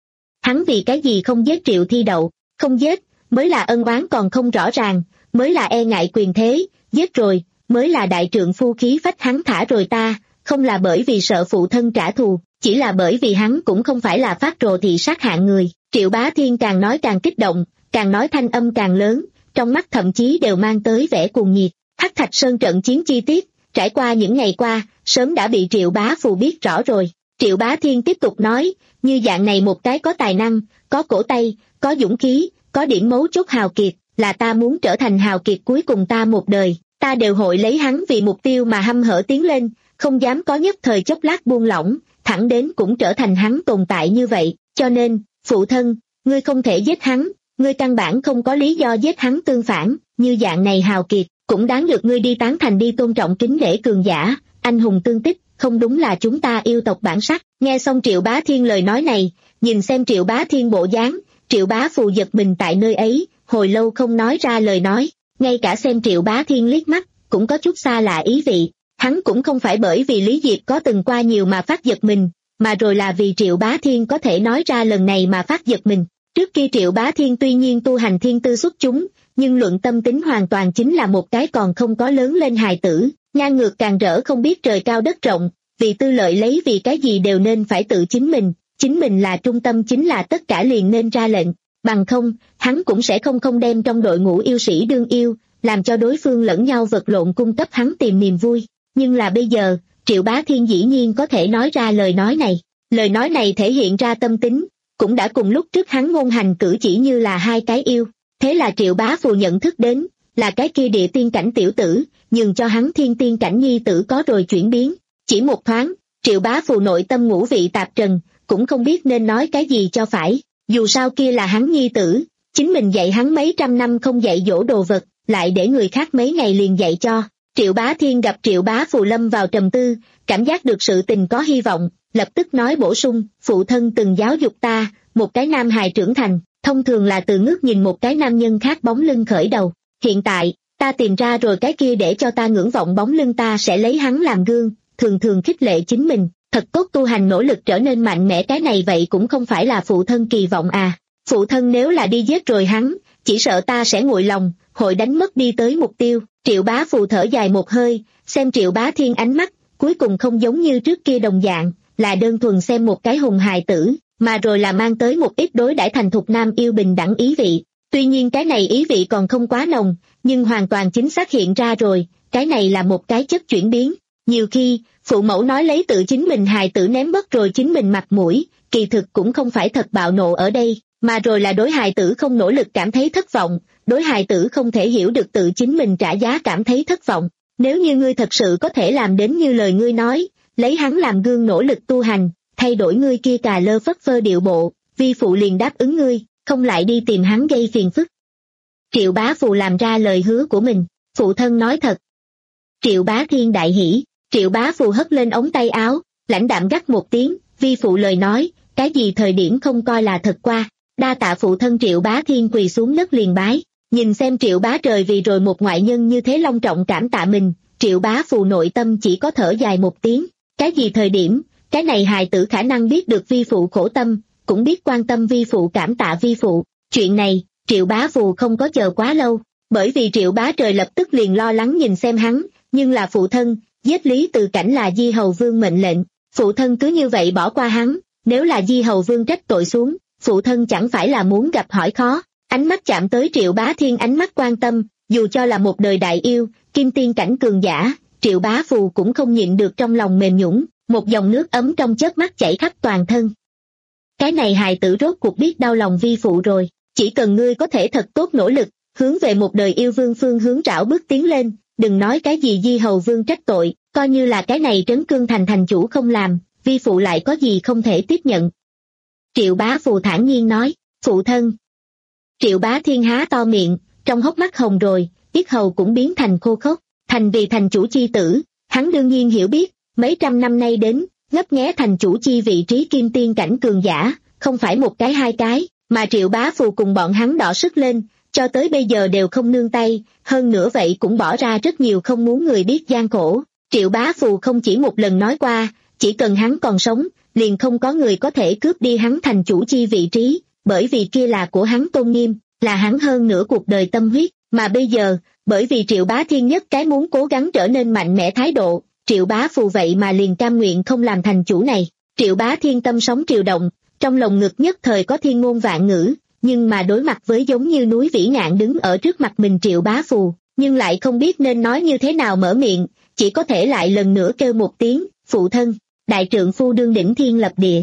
Hắn vì cái gì không giết Triệu Thi Đậu? Không giết, mới là ân oán còn không rõ ràng, mới là e ngại quyền thế, giết rồi, mới là đại trượng phu khí phách. Hắn thả rồi ta, không là bởi vì sợ phụ thân trả thù, chỉ là bởi vì hắn cũng không phải là phát rồ thị sát hạng người. Triệu Bá Thiên càng nói càng kích động, càng nói thanh âm càng lớn, trong mắt thậm chí đều mang tới vẻ cuồng nhiệt. Hắc Thạch Sơn trận chiến chi tiết, trải qua những ngày qua, sớm đã bị Triệu Bá Phù biết rõ rồi. Triệu Bá Thiên tiếp tục nói, như dạng này một cái có tài năng, có cổ tay, có dũng khí, có điểm mấu chốt hào kiệt, là ta muốn trở thành hào kiệt cuối cùng ta một đời, ta đều hội lấy hắn vì mục tiêu mà hăm hở tiến lên, không dám có nhất thời chốc lát buông lỏng, thẳng đến cũng trở thành hắn tồn tại như vậy. Cho nên, phụ thân, ngươi không thể giết hắn, ngươi căn bản không có lý do giết hắn. Tương phản, như dạng này hào kiệt, cũng đáng được ngươi đi tán thành, đi tôn trọng kính nể cường giả, anh hùng tương tích, không đúng là chúng ta yêu tộc bản sắc. Nghe xong Triệu Bá Thiên lời nói này, nhìn xem Triệu Bá Thiên bộ dáng, Triệu Bá Phù giật mình tại nơi ấy, hồi lâu không nói ra lời nói, ngay cả xem Triệu Bá Thiên liếc mắt, cũng có chút xa lạ ý vị. Hắn cũng không phải bởi vì Lý Diệp có từng qua nhiều mà phát giật mình, mà rồi là vì Triệu Bá Thiên có thể nói ra lần này mà phát giật mình. Trước kia Triệu Bá Thiên tuy nhiên tu hành thiên tư xuất chúng, nhưng luận tâm tính hoàn toàn chính là một cái còn không có lớn lên hài tử, ngang ngược càng rỡ không biết trời cao đất rộng, vì tư lợi lấy vì cái gì đều nên phải tự chính mình, chính mình là trung tâm, chính là tất cả liền nên ra lệnh, bằng không, hắn cũng sẽ không không đem trong đội ngũ yêu sĩ đương yêu, làm cho đối phương lẫn nhau vật lộn cung cấp hắn tìm niềm vui. Nhưng là bây giờ, Triệu Bá Thiên dĩ nhiên có thể nói ra lời nói này, lời nói này thể hiện ra tâm tính, cũng đã cùng lúc trước hắn ngôn hành cử chỉ như là hai cái yêu. Thế là Triệu Bá Phù nhận thức đến, là cái kia địa tiên cảnh tiểu tử, nhường cho hắn thiên tiên cảnh nhi tử có rồi chuyển biến. Chỉ một thoáng, Triệu Bá Phù nội tâm ngũ vị tạp trần, cũng không biết nên nói cái gì cho phải. Dù sao kia là hắn nhi tử, chính mình dạy hắn mấy trăm năm không dạy dỗ đồ vật, lại để người khác mấy ngày liền dạy cho. Triệu Bá Thiên gặp Triệu Bá Phù lâm vào trầm tư, cảm giác được sự tình có hy vọng, lập tức nói bổ sung, phụ thân từng giáo dục ta, một cái nam hài trưởng thành, thông thường là từ ngước nhìn một cái nam nhân khác bóng lưng khởi đầu. Hiện tại, ta tìm ra rồi cái kia để cho ta ngưỡng vọng bóng lưng, ta sẽ lấy hắn làm gương, thường thường khích lệ chính mình, thật tốt tu hành nỗ lực trở nên mạnh mẽ. Cái này vậy cũng không phải là phụ thân kỳ vọng à. Phụ thân nếu là đi giết rồi hắn, chỉ sợ ta sẽ nguội lòng, hội đánh mất đi tới mục tiêu. Triệu Bá Phù thở dài một hơi, xem Triệu Bá Thiên ánh mắt, cuối cùng không giống như trước kia đồng dạng, là đơn thuần xem một cái hùng hài tử, mà rồi là mang tới một ít đối đãi thành thục nam yêu bình đẳng ý vị. Tuy nhiên cái này ý vị còn không quá nồng, nhưng hoàn toàn chính xác hiện ra rồi, cái này là một cái chất chuyển biến. Nhiều khi, phụ mẫu nói lấy tự chính mình hài tử ném mất rồi chính mình mặt mũi, kỳ thực cũng không phải thật bạo nộ ở đây, mà rồi là đối hài tử không nỗ lực cảm thấy thất vọng, đối hài tử không thể hiểu được tự chính mình trả giá cảm thấy thất vọng. Nếu như ngươi thật sự có thể làm đến như lời ngươi nói, lấy hắn làm gương nỗ lực tu hành, thay đổi ngươi kia cà lơ phất phơ điệu bộ, vi phụ liền đáp ứng ngươi, không lại đi tìm hắn gây phiền phức. Triệu Bá Phù làm ra lời hứa của mình, phụ thân nói thật. Triệu Bá Thiên đại hỉ, Triệu Bá Phù hất lên ống tay áo, lãnh đạm gắt một tiếng, vi phụ lời nói, cái gì thời điểm không coi là thật qua, đa tạ phụ thân. Triệu Bá Thiên quỳ xuống đất liền bái, nhìn xem Triệu Bá Trời vì rồi một ngoại nhân như thế long trọng cảm tạ mình, Triệu Bá Phù nội tâm chỉ có thở dài một tiếng, cái gì thời điểm, cái này hài tử khả năng biết được vi phụ khổ tâm, cũng biết quan tâm vi phụ cảm tạ vi phụ. Chuyện này, Triệu Bá Phù không có chờ quá lâu, bởi vì Triệu Bá Trời lập tức liền lo lắng nhìn xem hắn, nhưng là phụ thân, giết Lý Từ Cảnh là Di Hầu Vương mệnh lệnh, phụ thân cứ như vậy bỏ qua hắn, nếu là Di Hầu Vương trách tội xuống, phụ thân chẳng phải là muốn gặp hỏi khó. Ánh mắt chạm tới Triệu Bá Thiên ánh mắt quan tâm, dù cho là một đời đại yêu, kim tiên cảnh cường giả, Triệu Bá Phù cũng không nhịn được trong lòng mềm nhũn, một dòng nước ấm trong chớp mắt chảy khắp toàn thân. Cái này hài tử rốt cuộc biết đau lòng vi phụ rồi, chỉ cần ngươi có thể thật tốt nỗ lực, hướng về một đời yêu vương phương hướng rảo bước tiến lên, đừng nói cái gì Di Hầu Vương trách tội, coi như là cái này Trấn Cương Thành thành chủ không làm, vi phụ lại có gì không thể tiếp nhận. Triệu Bá Phù thản nhiên nói, phụ thân. Triệu Bá Thiên há to miệng, trong hốc mắt hồng rồi, yết hầu cũng biến thành khô khốc, thành vì thành chủ chi tử, hắn đương nhiên hiểu biết, mấy trăm năm nay đến, ngấp nghé thành chủ chi vị trí kim tiên cảnh cường giả, không phải một cái hai cái, mà Triệu Bá Phù cùng bọn hắn đỏ sức lên, cho tới bây giờ đều không nương tay, hơn nữa vậy cũng bỏ ra rất nhiều không muốn người biết gian khổ. Triệu Bá Phù không chỉ một lần nói qua, chỉ cần hắn còn sống, liền không có người có thể cướp đi hắn thành chủ chi vị trí, bởi vì kia là của hắn tôn nghiêm, là hắn hơn nửa cuộc đời tâm huyết, mà bây giờ, bởi vì Triệu Bá Thiên nhất cái muốn cố gắng trở nên mạnh mẽ thái độ, Triệu Bá Phù vậy mà liền cam nguyện không làm thành chủ này. Triệu Bá Thiên tâm sóng triều động, trong lòng ngực nhất thời có thiên ngôn vạn ngữ, nhưng mà đối mặt với giống như núi vĩ ngạn đứng ở trước mặt mình Triệu Bá Phù, nhưng lại không biết nên nói như thế nào mở miệng, chỉ có thể lại lần nữa kêu một tiếng, phụ thân, đại trượng phu đương đỉnh thiên lập địa.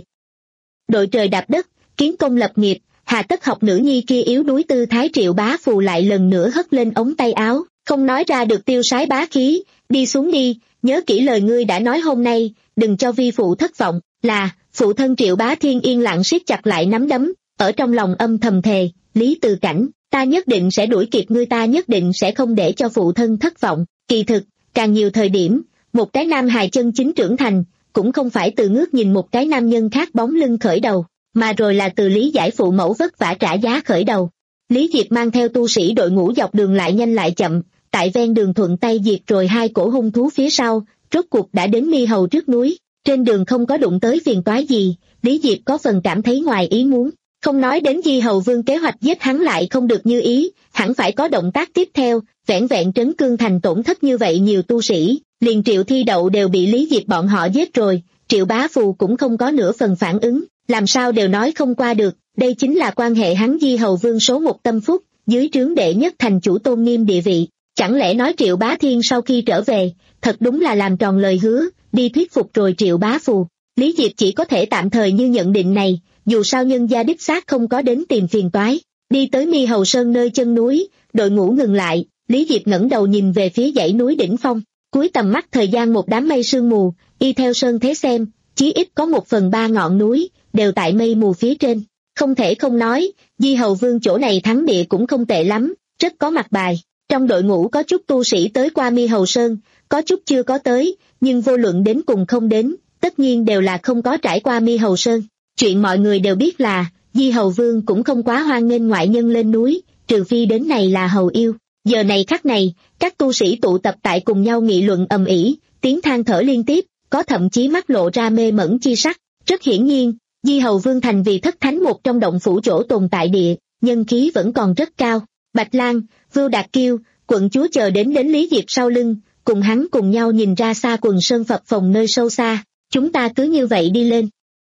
Đội trời đạp đất, kiến công lập nghiệp, hà tất học nữ nhi kia yếu đuối tư thái. Triệu Bá Phù lại lần nữa hất lên ống tay áo, không nói ra được tiêu sái bá khí, đi xuống đi, nhớ kỹ lời ngươi đã nói hôm nay, đừng cho vi phụ thất vọng, là, phụ thân. Triệu Bá Thiên yên lặng siết chặt lại nắm đấm, ở trong lòng âm thầm thề, Lý Từ Cảnh, ta nhất định sẽ đuổi kịp ngươi, ta nhất định sẽ không để cho phụ thân thất vọng. Kỳ thực, càng nhiều thời điểm, một cái nam hài chân chính trưởng thành, cũng không phải từ ngước nhìn một cái nam nhân khác bóng lưng khởi đầu, mà rồi là từ lý giải phụ mẫu vất vả trả giá khởi đầu. Lý Diệp mang theo tu sĩ đội ngũ dọc đường lại nhanh lại chậm, tại ven đường thuận tay diệt rồi hai cổ hung thú phía sau, rốt cuộc đã đến Mi Hầu trước núi. Trên đường không có đụng tới phiền toái gì, Lý Diệp có phần cảm thấy ngoài ý muốn. Không nói đến Di Hầu Vương kế hoạch giết hắn lại không được như ý, hẳn phải có động tác tiếp theo, vẻn vẹn Trấn Cương Thành tổn thất như vậy nhiều tu sĩ, liền Triệu Thi Đậu đều bị Lý Diệp bọn họ giết rồi, Triệu Bá Phù cũng không có nửa phần phản ứng, làm sao đều nói không qua được, đây chính là quan hệ hắn Di Hầu Vương số một tâm phúc, dưới trướng đệ nhất thành chủ tôn nghiêm địa vị. Chẳng lẽ nói Triệu Bá Thiên sau khi trở về, thật đúng là làm tròn lời hứa, đi thuyết phục rồi Triệu Bá Phù. Lý Diệp chỉ có thể tạm thời như nhận định này, dù sao nhân gia đích xác không có đến tìm phiền toái. Đi tới Mi Hầu Sơn nơi chân núi, đội ngũ ngừng lại, Lý Diệp ngẩng đầu nhìn về phía dãy núi đỉnh phong, cuối tầm mắt thời gian một đám mây sương mù, y theo sơn thế xem, chí ít có một phần ba ngọn núi, đều tại mây mù phía trên. Không thể không nói, Di Hầu Vương chỗ này thắng địa cũng không tệ lắm, rất có mặt bài. Trong đội ngũ có chút tu sĩ tới qua Mi Hầu Sơn, có chút chưa có tới, nhưng vô luận đến cùng không đến, tất nhiên đều là không có trải qua Mi Hầu Sơn. Chuyện mọi người đều biết là, Di Hầu Vương cũng không quá hoan nghênh ngoại nhân lên núi, trừ phi đến này là hầu yêu. Giờ này khắc này, các tu sĩ tụ tập tại cùng nhau nghị luận ầm ĩ, tiếng than thở liên tiếp, có thậm chí mắt lộ ra mê mẩn chi sắc. Rất hiển nhiên, Di Hầu Vương thành vì thất thánh một trong động phủ chỗ tồn tại địa, nhân khí vẫn còn rất cao. Bạch Lan, Vưu Đạt Kiêu, quận chúa chờ đến đến Lý Diệp sau lưng, cùng hắn cùng nhau nhìn ra xa quần sơn phập phồng nơi sâu xa. Chúng ta cứ như vậy đi lên.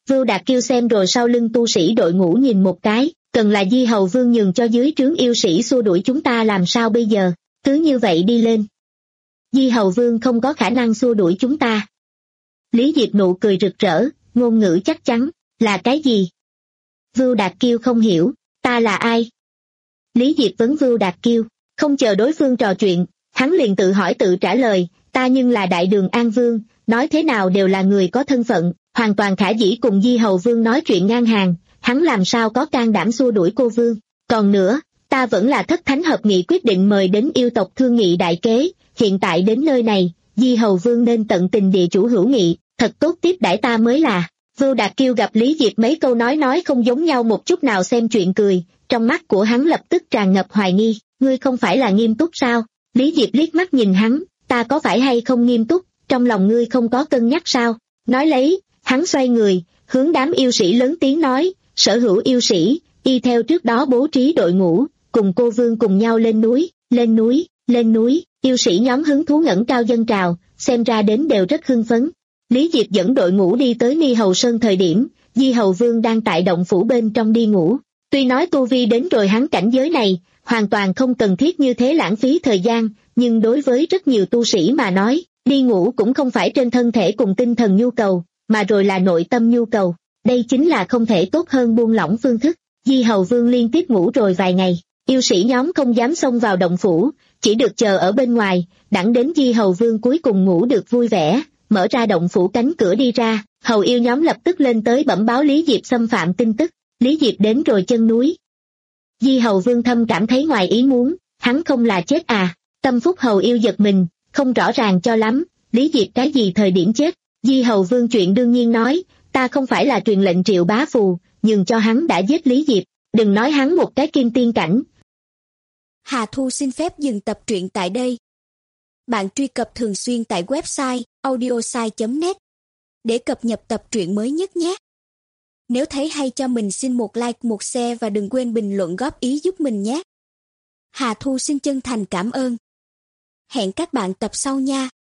Vưu Đạt Kiêu xem rồi sau lưng tu sĩ đội ngũ nhìn một cái, cần là Di Hầu Vương nhường cho dưới trướng yêu sĩ xua đuổi chúng ta làm sao bây giờ, cứ như vậy đi lên. Di Hầu Vương không có khả năng xua đuổi chúng ta. Lý Diệp nụ cười rực rỡ, ngôn ngữ chắc chắn, là cái gì? Vưu Đạt Kiêu không hiểu, ta là ai? Lý Diệp vấn Vưu Đạt Kiêu, không chờ đối phương trò chuyện, hắn liền tự hỏi tự trả lời, ta nhưng là Đại Đường An Vương, nói thế nào đều là người có thân phận, hoàn toàn khả dĩ cùng Di Hầu Vương nói chuyện ngang hàng, hắn làm sao có can đảm xua đuổi cô Vương. Còn nữa, ta vẫn là thất thánh hợp nghị quyết định mời đến yêu tộc thương nghị đại kế, hiện tại đến nơi này, Di Hầu Vương nên tận tình địa chủ hữu nghị, thật tốt tiếp đãi ta mới là. Vưu Đạt Kiêu gặp Lý Diệp mấy câu nói nói không giống nhau một chút nào xem chuyện cười, trong mắt của hắn lập tức tràn ngập hoài nghi, ngươi không phải là nghiêm túc sao? Lý Diệp liếc mắt nhìn hắn, ta có phải hay không nghiêm túc, trong lòng ngươi không có cân nhắc sao? Nói lấy, hắn xoay người, hướng đám yêu sĩ lớn tiếng nói, sở hữu yêu sĩ, y theo trước đó bố trí đội ngũ, cùng cô Vương cùng nhau lên núi, lên núi, lên núi, yêu sĩ nhóm hứng thú ngẩng cao dân trào, xem ra đến đều rất hưng phấn. Lý Diệp dẫn đội ngũ đi tới Mi Hầu Sơn thời điểm, Di Hầu Vương đang tại động phủ bên trong đi ngủ. Tuy nói tu vi đến rồi hắn cảnh giới này, hoàn toàn không cần thiết như thế lãng phí thời gian, nhưng đối với rất nhiều tu sĩ mà nói, đi ngủ cũng không phải trên thân thể cùng tinh thần nhu cầu, mà rồi là nội tâm nhu cầu. Đây chính là không thể tốt hơn buông lỏng phương thức. Di Hầu Vương liên tiếp ngủ rồi vài ngày, yêu sĩ nhóm không dám xông vào động phủ, chỉ được chờ ở bên ngoài, đặng đến Di Hầu Vương cuối cùng ngủ được vui vẻ, mở ra động phủ cánh cửa đi ra, hầu yêu nhóm lập tức lên tới bẩm báo Lý Diệp xâm phạm tin tức. Lý Diệp đến rồi chân núi. Di Hầu Vương thâm cảm thấy ngoài ý muốn, hắn không là chết à? Tâm phúc hầu yêu giật mình, không rõ ràng cho lắm, Lý Diệp cái gì thời điểm chết? Di Hầu Vương chuyện đương nhiên nói, ta không phải là truyền lệnh Triệu Bá Phù, nhưng cho hắn đã giết Lý Diệp, đừng nói hắn một cái kim tiên cảnh. Hà Thu xin phép dừng tập truyện tại đây. Bạn truy cập thường xuyên tại website audiosai chấm net để cập nhật tập truyện mới nhất nhé. Nếu thấy hay cho mình xin một like, một share và đừng quên bình luận góp ý giúp mình nhé. Hà Thu xin chân thành cảm ơn. Hẹn các bạn tập sau nha.